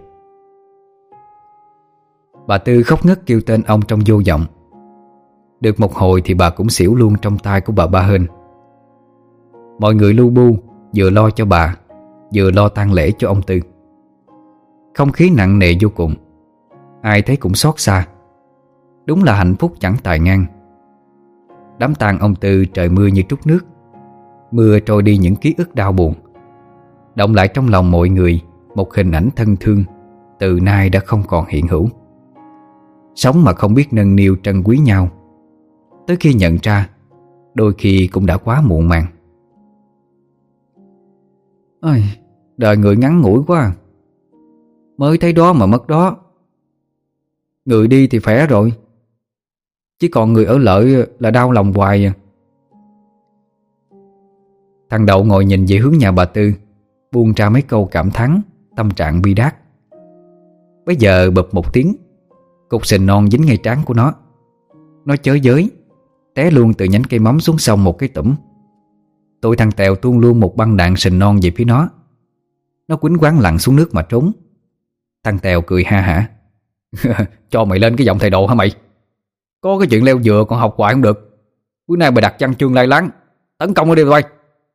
Bà Tư khóc ngất kêu tên ông trong vô vọng. Được một hồi thì bà cũng xỉu luôn trong tay của bà Ba Hên. Mọi người lu bu, vừa lo cho bà, vừa lo tang lễ cho ông Tư. Không khí nặng nề vô cùng. Ai thấy cũng xót xa. Đúng là hạnh phúc chẳng tài ngang. Đám tang ông Tư trời mưa như trút nước. Mưa trôi đi những ký ức đau buồn, động lại trong lòng mọi người một hình ảnh thân thương từ nay đã không còn hiện hữu. Sống mà không biết nâng niu trân quý nhau, tới khi nhận ra đôi khi cũng đã quá muộn màng. Ôi, đời người ngắn ngủi quá. Mới thấy đó mà mất đó. Người đi thì khỏe rồi, chỉ còn người ở lợi là đau lòng hoài à. Thằng Đậu ngồi nhìn về hướng nhà bà Tư, buông ra mấy câu cảm thán, tâm trạng bi đát. Bây giờ bụp một tiếng, cục sình non dính ngay trán của nó. Nó chới giới, té luôn từ nhánh cây mắm xuống sông một cái tủm. Tụi thằng Tèo tuôn luôn một băng đạn sình non về phía nó. Nó quýnh quáng lặn xuống nước mà trốn. Thằng Tèo cười ha hả: Cho mày lên cái giọng thầy độ hả mày? Có cái chuyện leo dừa còn học hoài không được. Bữa nay mày đặt văn chương lai láng, tấn công nó đi bay.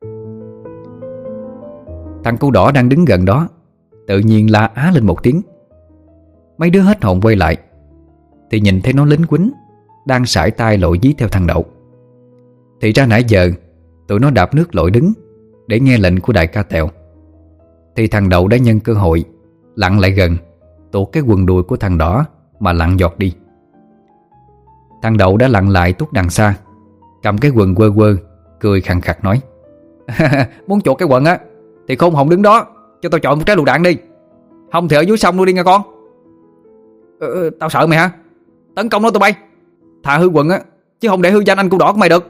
Thằng Cú Đỏ đang đứng gần đó tự nhiên la á lên một tiếng. Mấy đứa hết hồn quay lại thì nhìn thấy nó lính quýnh đang sải tay lội dí theo thằng Đậu. Thì ra nãy giờ tụi nó đạp nước lội đứng để nghe lệnh của đại ca Tèo. Thì thằng Đậu đã nhân cơ hội lặn lại gần, tuột cái quần đùi của thằng Đỏ mà lặn giọt đi. Thằng Đậu đã lặn lại tuốt đằng xa, cầm cái quần quơ quơ, cười khằng khặc nói: Muốn chuột cái quần á thì khôn hồn đứng đó, cho tao chọn một trái lựu đạn đi. Không thì ở dưới sông luôn đi nha con. Tao sợ mày hả? Tấn công nó tụi bay. Thà hư quần á, chứ không để hư danh anh Cú Đỏ của mày được.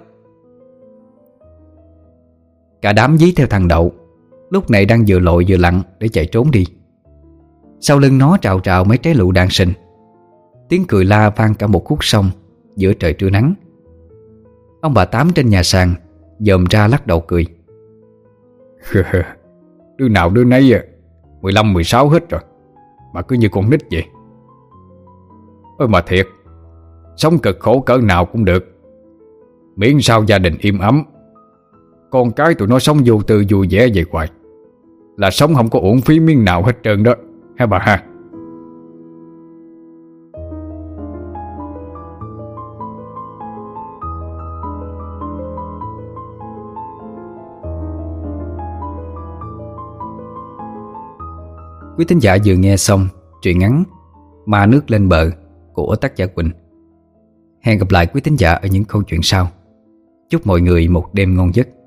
Cả đám dí theo thằng Đậu, lúc này đang vừa lội vừa lặn để chạy trốn đi. Sau lưng nó trào trào mấy trái lựu đạn sình. Tiếng cười la vang cả một khúc sông giữa trời trưa nắng. Ông bà Tám trên nhà sàn dòm ra lắc đầu cười: Đứa nào đứa nấy 15, 16 hết rồi, mà cứ như con nít vậy. Ôi mà thiệt, sống cực khổ cỡ nào cũng được, miễn sao gia đình im ấm. Con cái tụi nó sống vô tư vui vẻ vậy hoài là sống không có uổng phí miếng nào hết trơn đó, ha bà ha. Quý thính giả vừa nghe xong truyện ngắn Ma Nước Lên Bờ của tác giả Quỳnh. Hẹn gặp lại quý thính giả ở những câu chuyện sau. Chúc mọi người một đêm ngon giấc.